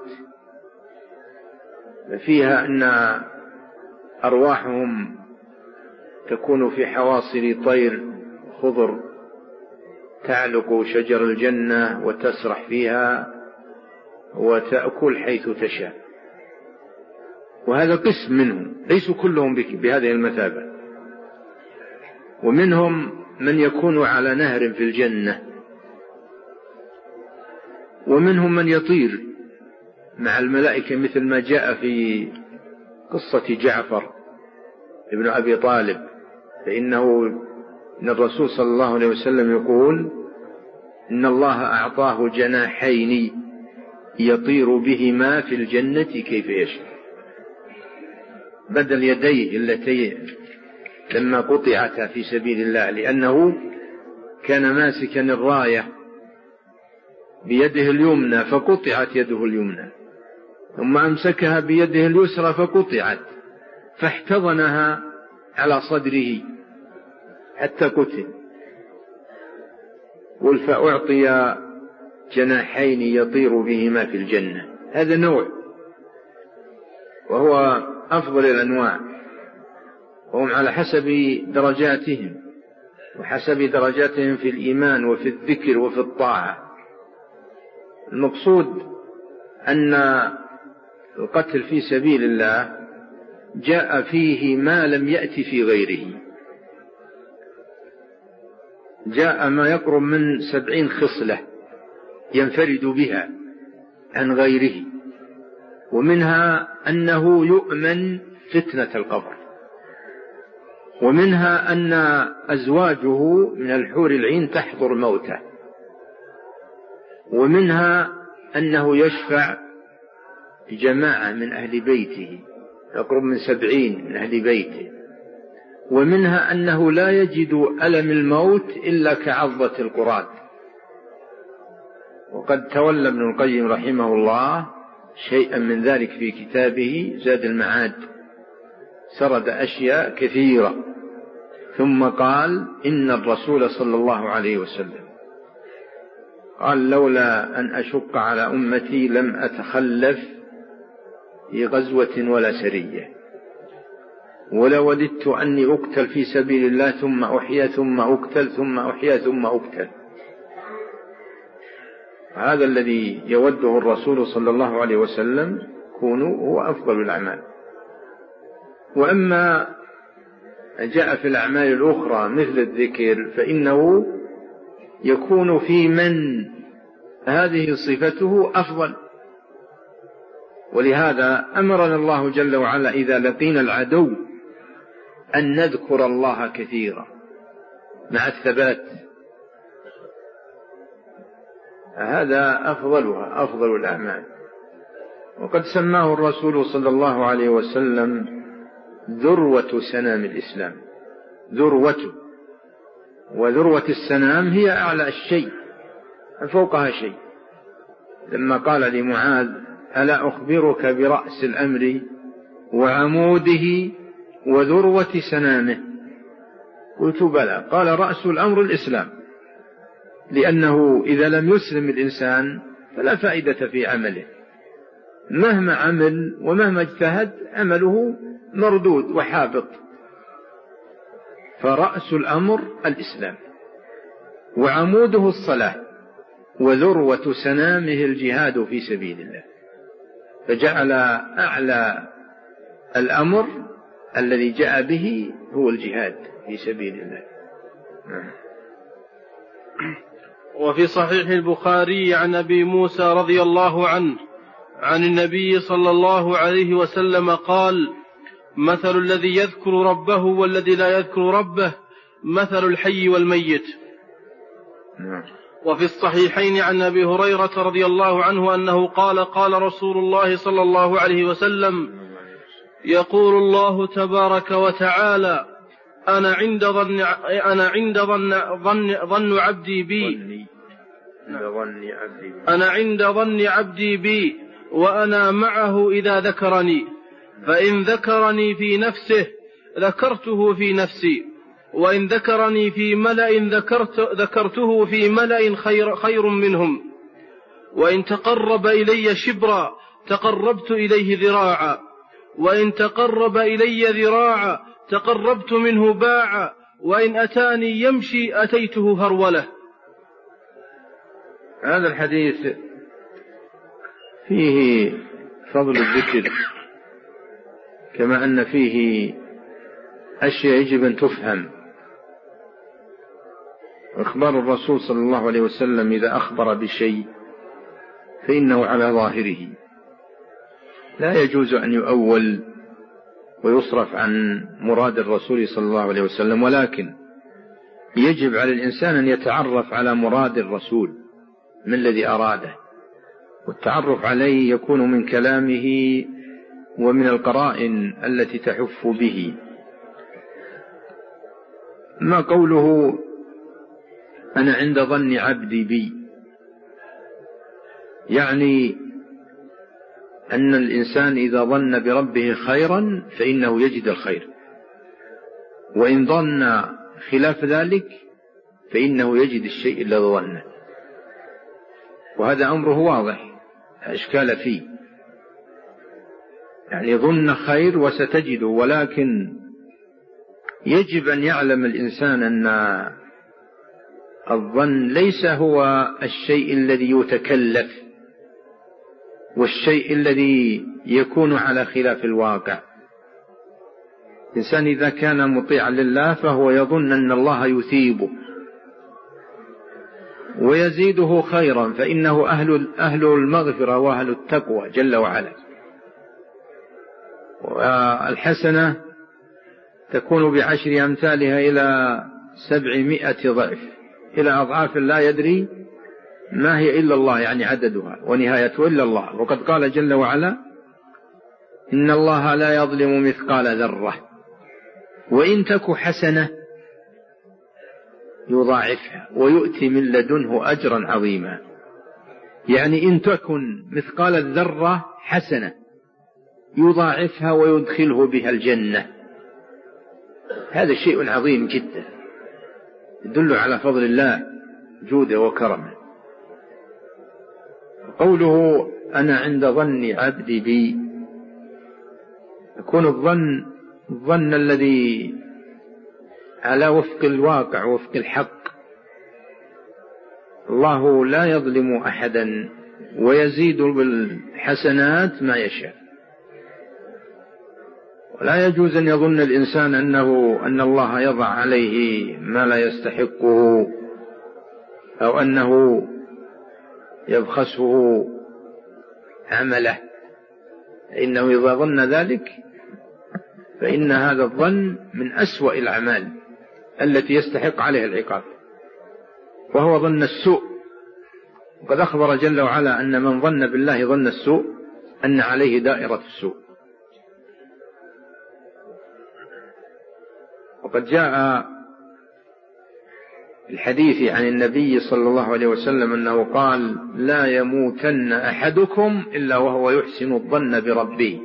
فيها أن أرواحهم تكون في حواصل طير خضر تعلق شجر الجنة وتسرح فيها وتأكل حيث تشاء، وهذا قسم منهم، ليسوا كلهم بهذه المثابة. ومنهم من يكون على نهر في الجنة، ومنهم من يطير مع الملائكة مثل ما جاء في قصة جعفر ابن أبي طالب، فإنه إن الرسول صلى الله عليه وسلم يقول إن الله أعطاه جناحين يطير بهما في الجنة كيف يشاء، بدل يديه التي لما قطعتا في سبيل الله، لأنه كان ماسكا الراية بيده اليمنى فقطعت يده اليمنى، ثم أمسكها بيده اليسرى فقطعت، فاحتضنها على صدره حتى قتل. قل فأعطي جناحين يطير بهما في الجنة، هذا نوع وهو أفضل الأنواع، وهم على حسب درجاتهم وحسب درجاتهم في الإيمان وفي الذكر وفي الطاعة. المقصود أن القتل في سبيل الله جاء فيه ما لم يأتي في غيره، جاء ما يقرب من سبعين خصلة ينفرد بها عن غيره، ومنها أنه يؤمن فتنة القبر، ومنها أن أزواجه من الحور العين تحضر موته، ومنها أنه يشفع جماعة من أهل بيته يقرب من سبعين من أهل بيته، ومنها أنه لا يجد ألم الموت إلا كعضة القراد. وقد تولى ابن القيم رحمه الله شيئا من ذلك في كتابه زاد المعاد، سرد أشياء كثيرة، ثم قال إن الرسول صلى الله عليه وسلم قال لولا أن أشق على أمتي لم أتخلف في غزوة ولا سرية، ولوددت أني أقتل في سبيل الله ثم أحيا ثم أقتل ثم أحيا ثم أقتل. هذا الذي يوده الرسول صلى الله عليه وسلم كونوا هو أفضل الأعمال. وأما جاء في الأعمال الأخرى مثل الذكر فإنه يكون في من هذه صفته أفضل، ولهذا أمرنا الله جل وعلا إذا لقينا العدو أن نذكر الله كثيرا مع الثبات، هذا أفضلها أفضل الأعمال. وقد سماه الرسول صلى الله عليه وسلم ذروة سنام الإسلام، ذروته، وذروة السنام هي أعلى الشيء فوقها شيء، لما قال لمعاذ ألا أخبرك برأس الأمر وعموده وذروة سنامه؟ قلت بلى. قال رأس الأمر الإسلام، لأنه إذا لم يسلم الإنسان فلا فائدة في عمله، مهما عمل ومهما اجتهد عمله مردود وحابط. فرأس الأمر الإسلام، وعموده الصلاة، وذروة سنامه الجهاد في سبيل الله، فجعل أعلى الأمر الذي جاء به هو الجهاد في سبيل الله. وفي صحيح البخاري عن أبي موسى رضي الله عنه عن النبي صلى الله عليه وسلم قال: مثل الذي يذكر ربه والذي لا يذكر ربه مثل الحي والميت. وفي الصحيحين عن أبي هريرة رضي الله عنه أنه قال: قال رسول الله صلى الله عليه وسلم: يقول الله تبارك وتعالى: أنا عند ظن أنا عند ظن ظن ظن عبدي بي أنا عند ظن عبدي بي وأنا معه إذا ذكرني، فإن ذكرني في نفسه ذكرته في نفسي، وإن ذكرني في ملأ ذكرت ذكرته في ملأ خير, خير منهم، وإن تقرب إلي شبرا تقربت إليه ذراعا، وإن تقرب إلي ذراعا تقربت منه باعا، وإن أتاني يمشي أتيته هرولة. هذا الحديث فيه فضل الذكر، كما أن فيه أشياء يجب أن تفهم. إخبار الرسول صلى الله عليه وسلم إذا أخبر بشيء فإنه على ظاهره، لا يجوز أن يؤول ويصرف عن مراد الرسول صلى الله عليه وسلم، ولكن يجب على الإنسان أن يتعرف على مراد الرسول من الذي أراده، والتعرف عليه يكون من كلامه ومن القرائن التي تحف به. ما قوله أنا عند ظن عبدي بي، يعني أن الإنسان إذا ظن بربه خيرا فإنه يجد الخير، وإن ظن خلاف ذلك فإنه يجد الشيء الذي ظنه، وهذا أمره واضح لا إشكال فيه. يعني ظن خير وستجده، ولكن يجب أن يعلم الإنسان أن الظن ليس هو الشيء الذي يتكلف والشيء الذي يكون على خلاف الواقع. الإنسان إذا كان مطيعا لله فهو يظن أن الله يثيبه ويزيده خيرا، فإنه أهل, أهل المغفرة وأهل التقوى جل وعلا. والحسنة تكون بعشر أمثالها إلى سبعمائة ضعف، إلى أضعاف لا يدري ما هي إلا الله، يعني عددها ونهايته إلا الله. وقد قال جل وعلا إن الله لا يظلم مثقال ذرة وإن تك حسنة يضاعفها ويؤتي من لدنه أجرا عظيما. يعني إن تكن مثقال الذرة حسنة يضاعفها ويدخله بها الجنة، هذا شيء عظيم جدا يدل على فضل الله جوده وكرمه. قوله أنا عند ظن عبدي بي، يكون الظن الظن الذي على وفق الواقع وفق الحق. الله لا يظلم أحدا ويزيد بالحسنات ما يشاء، ولا يجوز أن يظن الإنسان أنه أن الله يضع عليه ما لا يستحقه أو أنه يبخسه عمله، إنه إذا ظن ذلك فإن هذا الظن من أسوأ الأعمال التي يستحق عليها العقاب، وهو ظن السوء. وقد أخبر جل وعلا أن من ظن بالله ظن السوء أن عليه دائرة السوء. وقد جاء الحديث عن النبي صلى الله عليه وسلم أنه قال لا يموتن أحدكم إلا وهو يحسن الظن بربه.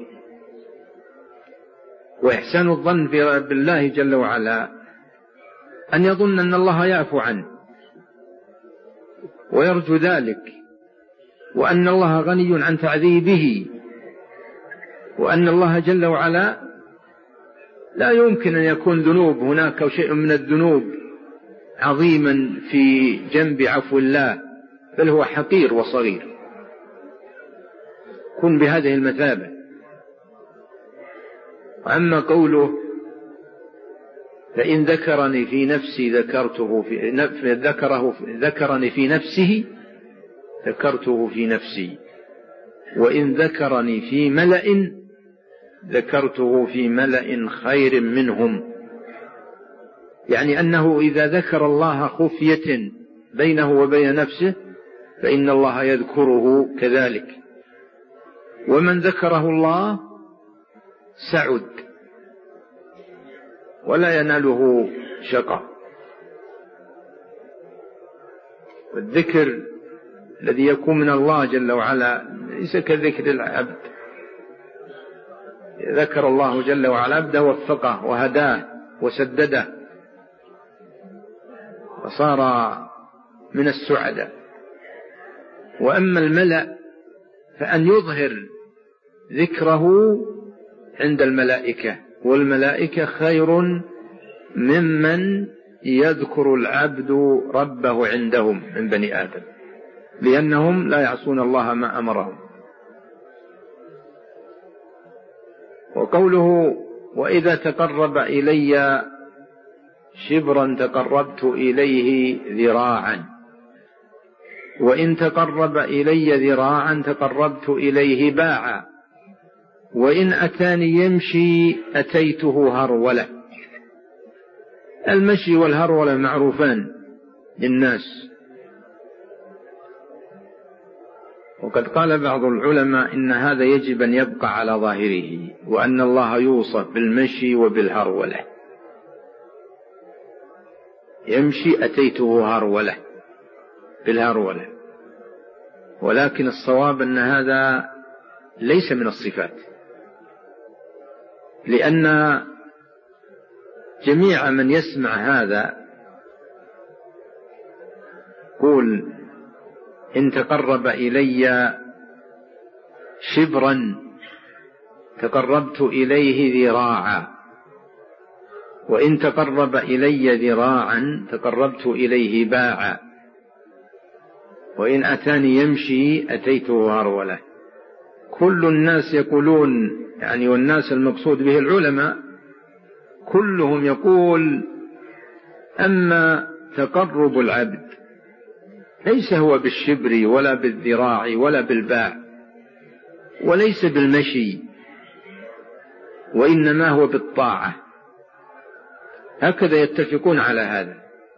وإحسان الظن بالله جل وعلا أن يظن أن الله يعفو عنه ويرجو ذلك، وأن الله غني عن تعذيبه، وأن الله جل وعلا لا يمكن أن يكون ذنوب هناك أو شيء من الذنوب عظيما في جنب عفو الله، بل هو حقير وصغير. كن بهذه المثابة. أما قوله فإن ذكرني في نفسي ذكرته في ذكره ذكرني في نفسه ذكرته في نفسي، وإن ذكرني في ملأ ذكرته في ملأ خير منهم. يعني أنه إذا ذكر الله خفية بينه وبين نفسه فإن الله يذكره كذلك، ومن ذكره الله سعد ولا يناله شقى. والذكر الذي يكون من الله جل وعلا ليس كذكر العبد. ذكر الله جل وعلا عبده وفقه وهداه وسدده وصار من السعداء. وأما الملأ فأن يظهر ذكره عند الملائكة، والملائكة خير ممن يذكر العبد ربه عندهم من بني آدم، لأنهم لا يعصون الله ما أمرهم. وقوله وإذا تقرب إلي شبرا تقربت إليه ذراعا، وإن تقرب إلي ذراعا تقربت إليه باعا، وإن أتاني يمشي أتيته هرولة. المشي والهرولة معروفان للناس. وقد قال بعض العلماء إن هذا يجب أن يبقى على ظاهره، وأن الله يوصف بالمشي وبالهرولة، يمشي أتيته هرولة بالهرولة، ولكن الصواب أن هذا ليس من الصفات، لأن جميع من يسمع هذا قول إن تقرب إلي شبرا تقربت إليه ذراعا، وإن تقرب إلي ذراعا تقربت إليه باعا، وإن أتاني يمشي أتيته هرولة. كل الناس يقولون يعني، والناس المقصود به العلماء كلهم يقول أما تقرب العبد ليس هو بالشبر ولا بالذراع ولا بالباع وليس بالمشي، وإنما هو بالطاعة. هكذا يتفقون على هذا،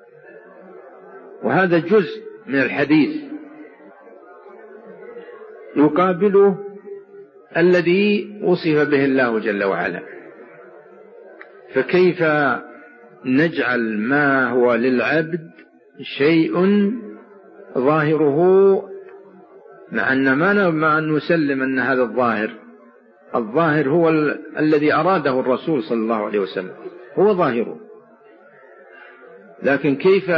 وهذا جزء من الحديث يقابله الذي وصف به الله جل وعلا. فكيف نجعل ما هو للعبد شيء ظاهره، مع أن ما نسلم أن هذا الظاهر الظاهر هو ال... الذي أراده الرسول صلى الله عليه وسلم، هو ظاهره، لكن كيف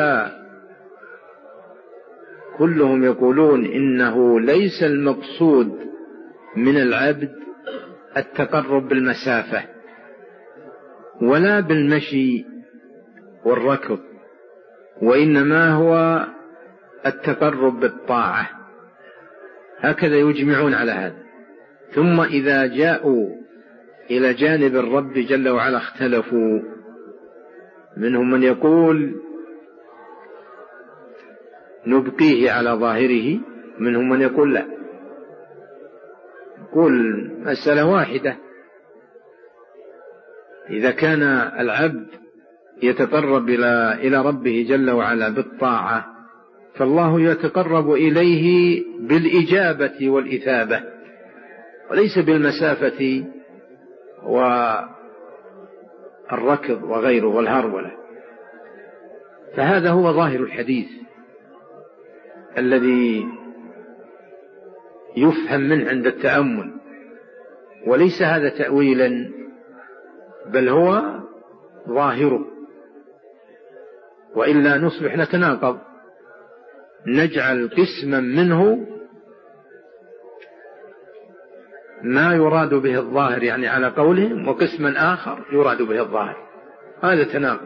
كلهم يقولون إنه ليس المقصود من العبد التقرب بالمسافة ولا بالمشي والركض، وإنما هو التقرب بالطاعة. هكذا يجمعون على هذا. ثم إذا جاءوا إلى جانب الرب جل وعلا اختلفوا، منهم من يقول نبقيه على ظاهره، منهم من يقول لا، يقول مسألة واحدة، إذا كان العبد يتقرب إلى إلى ربه جل وعلا بالطاعة فالله يتقرب إليه بالإجابة والإثابة، وليس بالمسافة والركض وغيره والهرولة. فهذا هو ظاهر الحديث الذي يفهم منه عند التأمل، وليس هذا تأويلا بل هو ظاهره، وإلا نصبح نتناقض، نجعل قسما منه ما يراد به الظاهر يعني على قولهم، وقسما آخر يراد به الظاهر، هذا تناقض.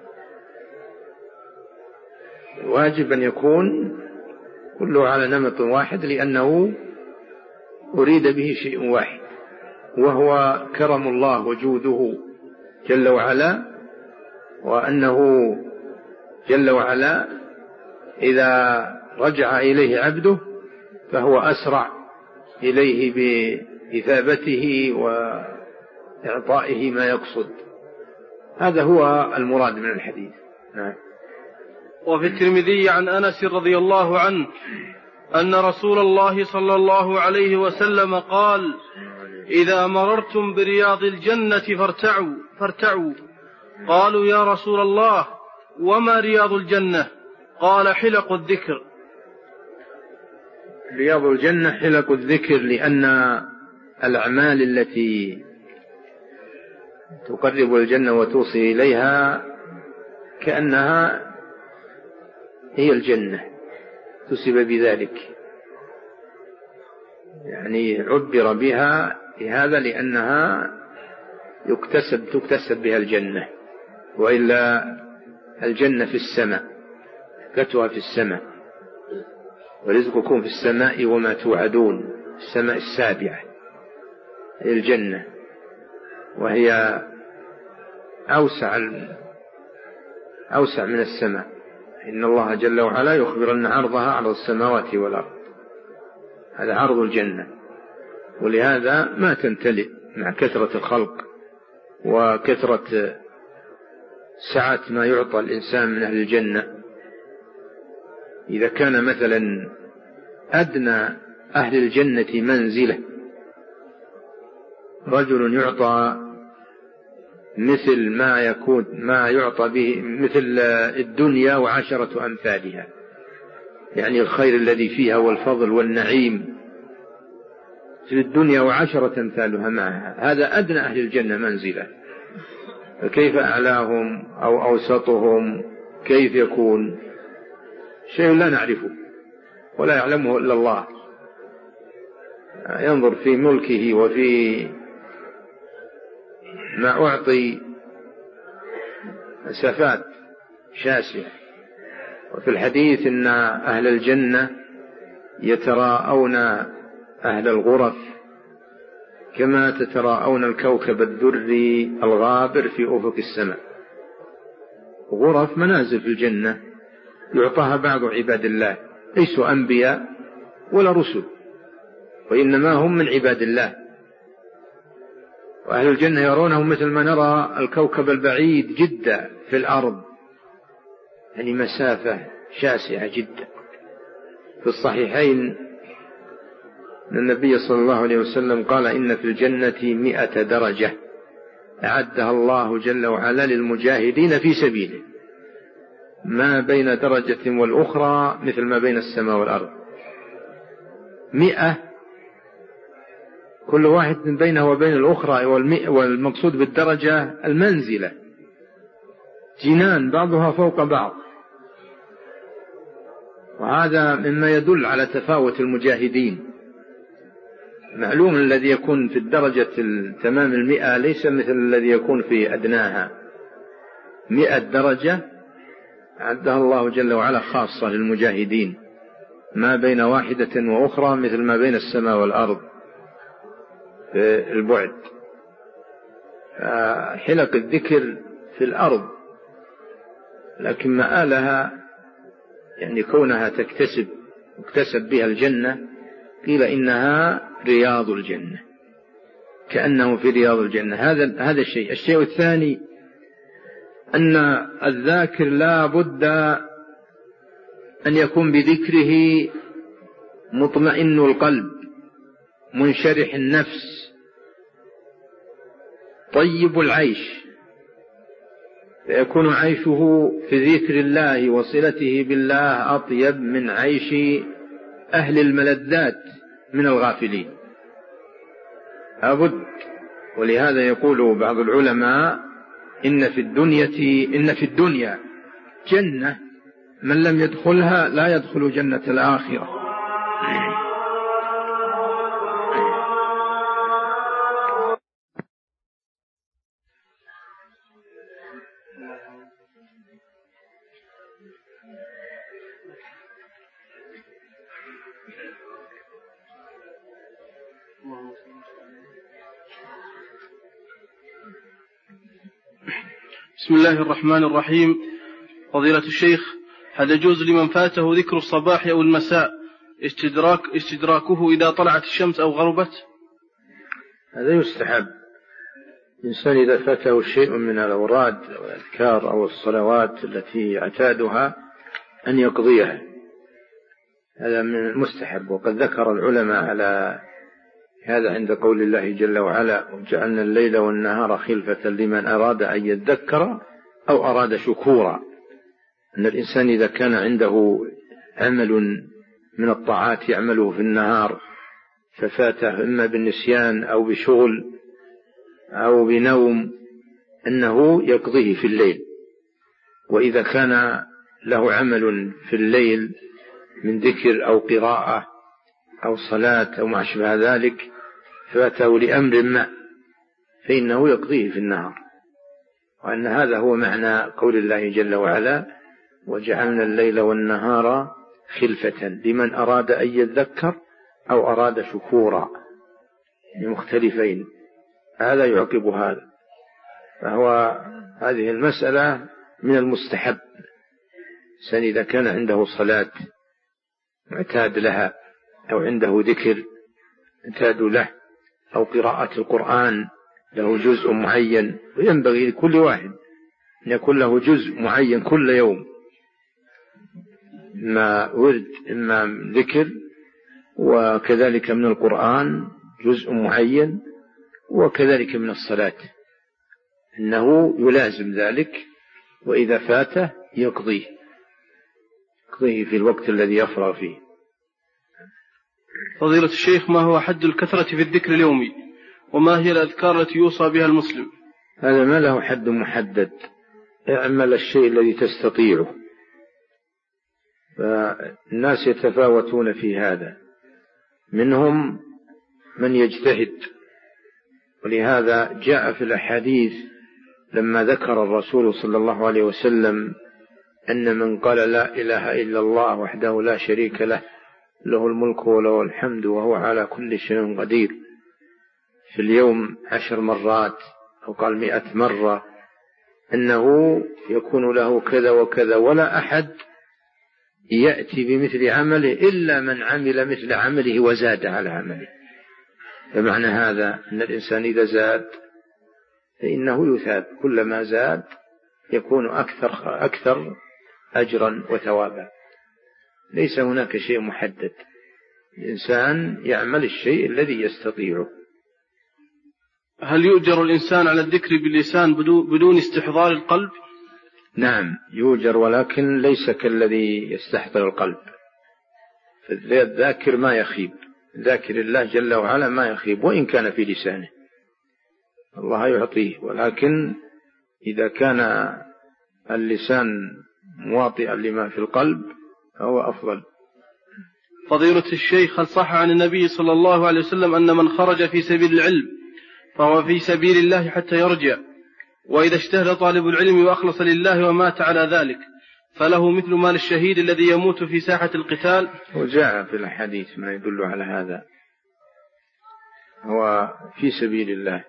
واجب أن يكون كله على نمط واحد، لأنه أريد به شيء واحد، وهو كرم الله وجوده جل وعلا، وأنه جل وعلا إذا رجع إليه عبده فهو أسرع إليه بإثابته وإعطائه ما يقصد. هذا هو المراد من الحديث. نعم. وفي الترمذي عن أنس رضي الله عنه أن رسول الله صلى الله عليه وسلم قال: إذا مررتم برياض الجنة فارتعوا فارتعوا قالوا يا رسول الله وما رياض الجنة؟ قال: حلق الذكر. رياض الجنة حلق الذكر، لأن الأعمال التي تقرب الجنة وتوصي إليها كأنها هي الجنة، تسب بذلك، يعني عبر بها بهذا لأنها يكتسب تكتسب بها الجنة، وإلا الجنة في السماء، كتوها في السماء، ورزقكم في السماء وما توعدون، السماء السابعة هي الجنة، وهي أوسع أوسع من السماء. إن الله جل وعلا يخبر أن عرضها على السماوات والأرض، هذا عرض الجنة، ولهذا ما تمتلئ مع كثرة الخلق وكثرة سعة ما يعطى الإنسان من أهل الجنة. إذا كان مثلا أدنى أهل الجنة منزلة رجل يعطى مثل ما يكون ما يعطى به مثل الدنيا وعشرة أمثالها، يعني الخير الذي فيها والفضل والنعيم مثل الدنيا وعشرة أمثالها معها. هذا أدنى أهل الجنة منزلة، فكيف أعلاهم أو أوسطهم كيف يكون؟ شيء لا نعرفه ولا يعلمه إلا الله، ينظر في ملكه وفي ما أعطي مسافات شاسعة. وفي الحديث إن أهل الجنة يتراءون أهل الغرف كما تتراءون الكوكب الدري الغابر في أفق السماء. غرف منازل في الجنة يعطاها بعض عباد الله، ليسوا أنبياء ولا رسل، وإنما هم من عباد الله. وأهل الجنة يرونهم مثل ما نرى الكوكب البعيد جدا في الأرض، يعني مسافة شاسعة جدا. في الصحيحين أن النبي صلى الله عليه وسلم قال إن في الجنة مئة درجة أعدها الله جل وعلا للمجاهدين في سبيله، ما بين درجة والأخرى مثل ما بين السماء والأرض. مئة، كل واحد من بينه وبين الأخرى، والمقصود بالدرجة المنزلة، جنان بعضها فوق بعض. وهذا مما يدل على تفاوت المجاهدين. معلوم الذي يكون في الدرجة تمام المئة ليس مثل الذي يكون في أدناها. مئة درجة أعدها الله جل وعلا خاصة للمجاهدين، ما بين واحدة وأخرى مثل ما بين السماء والأرض في البعد. حلق الذكر في الأرض، لكن مآلها يعني كونها تكتسب مكتسب بها الجنة، قيل إنها رياض الجنة، كأنه في رياض الجنة. هذا هذا الشيء. الشيء الثاني أن الذاكر لا بد أن يكون بذكره مطمئن القلب منشرح النفس طيب العيش، فيكون عيشه في ذكر الله وصلته بالله أطيب من عيش أهل الملذات من الغافلين. لابد. ولهذا يقول بعض العلماء إن في الدنيا إن في الدنيا جنة من لم يدخلها لا يدخل جنة الآخرة. بسم الله الرحمن الرحيم. فضيلة الشيخ، هل يجوز لمن فاته ذكر الصباح أو المساء استدراك استدراكه إذا طلعت الشمس أو غربت؟ هذا يستحب. الإنسان إذا فاته شيء من الأوراد أو الأذكار أو الصلوات التي اعتادها أن يقضيها، هذا من المستحب. وقد ذكر العلماء على هذا عند قول الله جل وعلا: وجعلنا الليل والنهار خلفة لمن أراد أن يذكر أو أراد شكورا. أن الإنسان إذا كان عنده عمل من الطاعات يعمله في النهار ففاته إما بالنسيان أو بشغل أو بنوم، أنه يقضيه في الليل. وإذا كان له عمل في الليل من ذكر أو قراءة أو صلاة أو ما أشبه ذلك فاته لأمر ما فإنه يقضيه في النهار. وأن هذا هو معنى قول الله جل وعلا: وجعلنا الليل والنهار خلفة لمن أراد أن يذكر أو أراد شكورا، مختلفين، هذا يعقب هذا. فهو هذه المسألة من المستحب. الإنسان إذا كان عنده صلاة معتاد لها أو عنده ذكر معتاد له أو قراءة القرآن له جزء معين، وينبغي لكل واحد أن يكون له جزء معين كل يوم، إما ورد إما ذكر، وكذلك من القرآن جزء معين، وكذلك من الصلاة. إنه يلازم ذلك، وإذا فاته يقضيه يقضيه في الوقت الذي يفرغ فيه. فضيلة الشيخ، ما هو حد الكثرة في الذكر اليومي؟ وما هي الأذكار التي يوصى بها المسلم؟ هذا ما له حد محدد، اعمل الشيء الذي تستطيعه، فالناس يتفاوتون في هذا، منهم من يجتهد، ولهذا جاء في الأحاديث لما ذكر الرسول صلى الله عليه وسلم أن من قال لا إله إلا الله وحده لا شريك له له الملك وله الحمد وهو على كل شيء قدير في اليوم عشر مرات أو قال مئة مرة، أنه يكون له كذا وكذا، ولا أحد يأتي بمثل عمله إلا من عمل مثل عمله وزاد على عمله. فمعنى هذا أن الإنسان إذا زاد فإنه يثاب، كلما زاد يكون أكثر أكثر أجرا وثوابا. ليس هناك شيء محدد، الإنسان يعمل الشيء الذي يستطيعه. هل يؤجر الإنسان على الذكر باللسان بدون استحضار القلب؟ نعم يؤجر، ولكن ليس كالذي يستحضر القلب. فالذاكر ما يخيب، ذاكر الله جل وعلا ما يخيب وإن كان في لسانه، الله يعطيه، ولكن إذا كان اللسان مواطئا لما في القلب هو أفضل. فضيلة الشيخ، هل صح عن النبي صلى الله عليه وسلم أن من خرج في سبيل العلم فهو في سبيل الله حتى يرجع، وإذا اجتهد طالب العلم وأخلص لله ومات على ذلك فله مثل مال الشهيد الذي يموت في ساحة القتال؟ وجاء في الحديث ما يدل على هذا، هو في سبيل الله،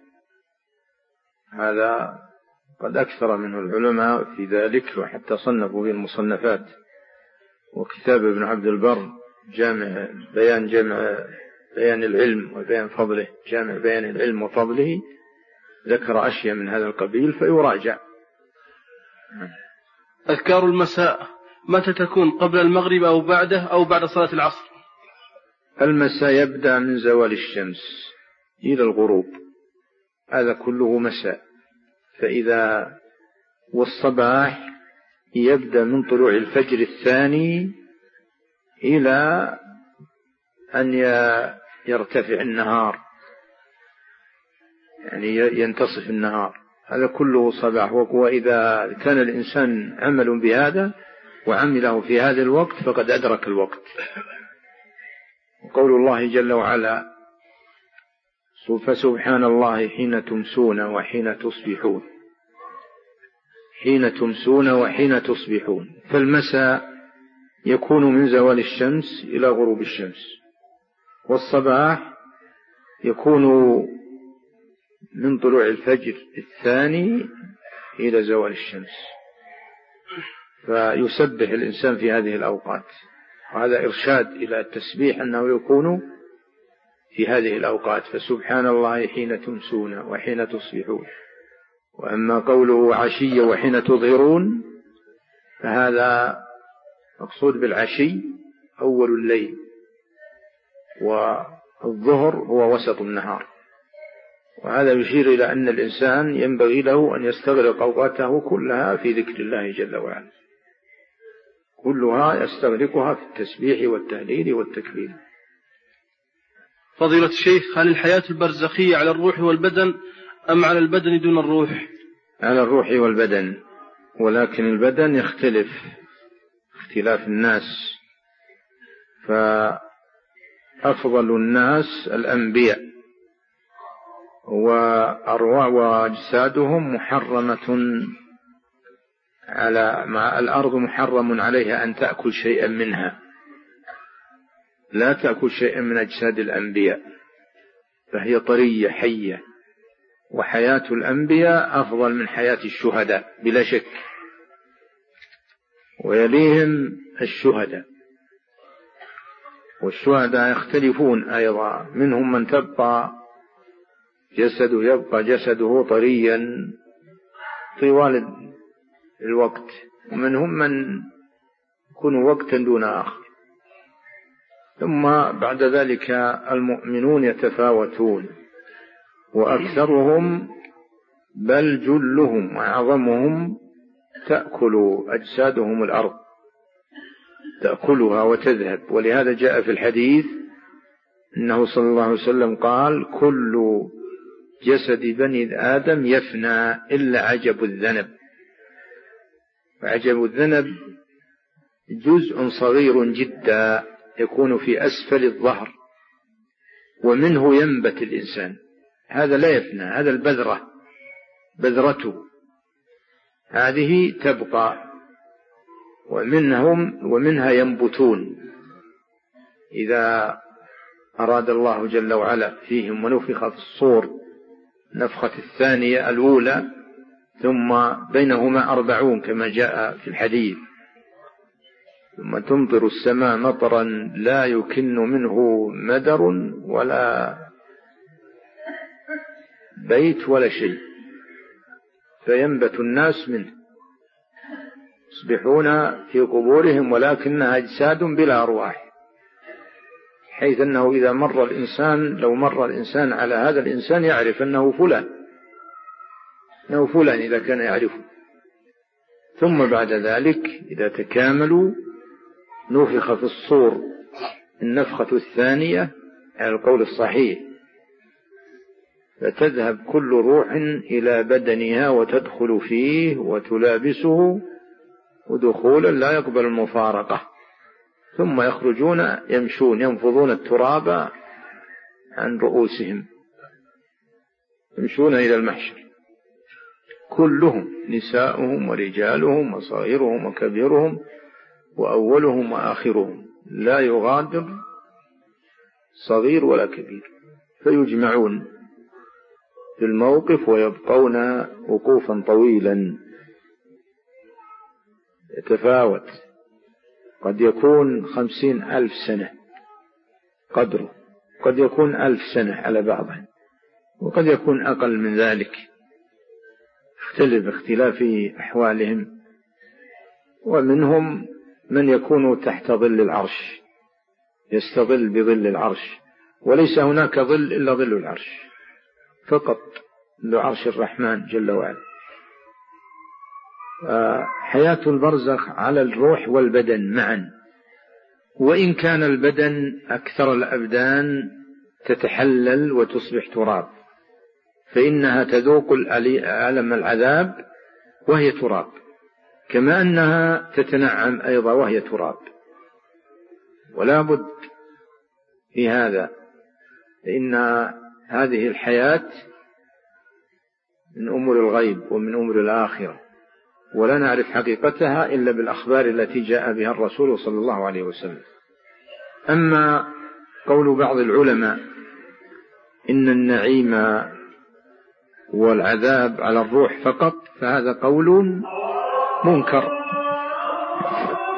هذا قد أكثر منه العلماء في ذلك، وحتى صنفوا به المصنفات. وكتاب ابن عبد البر جامع بيان جامع بيان العلم وبيان فضله، جامع بيان العلم وفضله، ذكر أشياء من هذا القبيل فيراجع. أذكار المساء متى تكون؟ قبل المغرب أو بعده أو بعد صلاة العصر؟ المساء يبدأ من زوال الشمس إلى الغروب، هذا كله مساء. فإذا والصباح يبدأ من طلوع الفجر الثاني إلى أن يرتفع النهار، يعني ينتصف النهار، هذا كله صباح. وإذا كان الإنسان عمل بهذا وعمله في هذا الوقت فقد أدرك الوقت. وقول الله جل وعلا فسبحان الله حين تمسون وحين تصبحون، حين تمسون وحين تصبحون، فالمساء يكون من زوال الشمس إلى غروب الشمس، والصباح يكون من طلوع الفجر الثاني إلى زوال الشمس. فيسبح الإنسان في هذه الأوقات، وهذا إرشاد إلى التسبيح أنه يكون في هذه الأوقات، فسبحان الله حين تمسون وحين تصبحون. وأما قوله عشية وحين تظهرون فهذا مقصود بالعشي أول الليل، والظهر هو وسط النهار، وهذا يشير إلى أن الإنسان ينبغي له أن يستغرق أوقاته كلها في ذكر الله جل وعلا، كلها يستغرقها في التسبيح والتهليل والتكبير. فضيلة الشيخ، هل الحياة البرزخية على الروح والبدن أم على البدن دون الروح؟ على الروح والبدن، ولكن البدن يختلف اختلاف الناس، فأفضل الناس الأنبياء، وأرواح وأجسادهم محرمة على مع الأرض، محرم عليها أن تأكل شيئا منها، لا تأكل شيئا من أجساد الأنبياء، فهي طرية حية. وحياة الأنبياء أفضل من حياة الشهداء بلا شك، ويليهم الشهداء، والشهداء يختلفون أيضا، منهم من تبقى جسده يبقى جسده طريا طوال الوقت، ومنهم من يكون وقتا دون آخر. ثم بعد ذلك المؤمنون يتفاوتون، وأكثرهم بل جلهم وأعظمهم تأكل أجسادهم الأرض، تأكلها وتذهب. ولهذا جاء في الحديث أنه صلى الله عليه وسلم قال: كل جسد بني آدم يفنى إلا عجب الذنب. وعجب الذنب جزء صغير جدا يكون في أسفل الظهر، ومنه ينبت الإنسان، هذا لا يفنى، هذا البذرة بذرته هذه تبقى، ومنهم ومنها ينبتون إذا أراد الله جل وعلا فيهم ونفخ في الصور نفخة الثانية الأولى، ثم بينهما أربعون كما جاء في الحديث، ثم تمطر السماء مطرا لا يكن منه مدر ولا بيت ولا شيء، فينبت الناس منه يصبحون في قبورهم ولكنها أجساد بلا أرواح، حيث أنه إذا مر الإنسان لو مر الإنسان على هذا الإنسان يعرف أنه فلان، أنه فلان إذا كان يعرفه. ثم بعد ذلك إذا تكاملوا نفخ في الصور النفخة الثانية على القول الصحيح، فتذهب كل روح إلى بدنها وتدخل فيه وتلابسه ودخولا لا يقبل المفارقة، ثم يخرجون يمشون ينفضون التراب عن رؤوسهم يمشون إلى المحشر، كلهم نساؤهم ورجالهم وصغيرهم وكبيرهم وأولهم وآخرهم، لا يغادر صغير ولا كبير، فيجمعون في الموقف ويبقون وقوفا طويلا يتفاوت، قد يكون خمسين ألف سنة قدره، قد يكون ألف سنة على بعضهم، وقد يكون أقل من ذلك، اختلف اختلاف أحوالهم. ومنهم من يكون تحت ظل العرش يستظل بظل العرش، وليس هناك ظل إلا ظل العرش فقط، لعرش الرحمن جل وعلا. حياة البرزخ على الروح والبدن معا، وإن كان البدن أكثر الأبدان تتحلل وتصبح تراب، فإنها تذوق ألم العذاب وهي تراب، كما أنها تتنعم أيضا وهي تراب. ولا بد في هذا، لأن هذه الحياة من أمور الغيب ومن أمور الآخرة، ولا نعرف حقيقتها إلا بالأخبار التي جاء بها الرسول صلى الله عليه وسلم. أما قول بعض العلماء إن النعيم والعذاب على الروح فقط، فهذا قول منكر،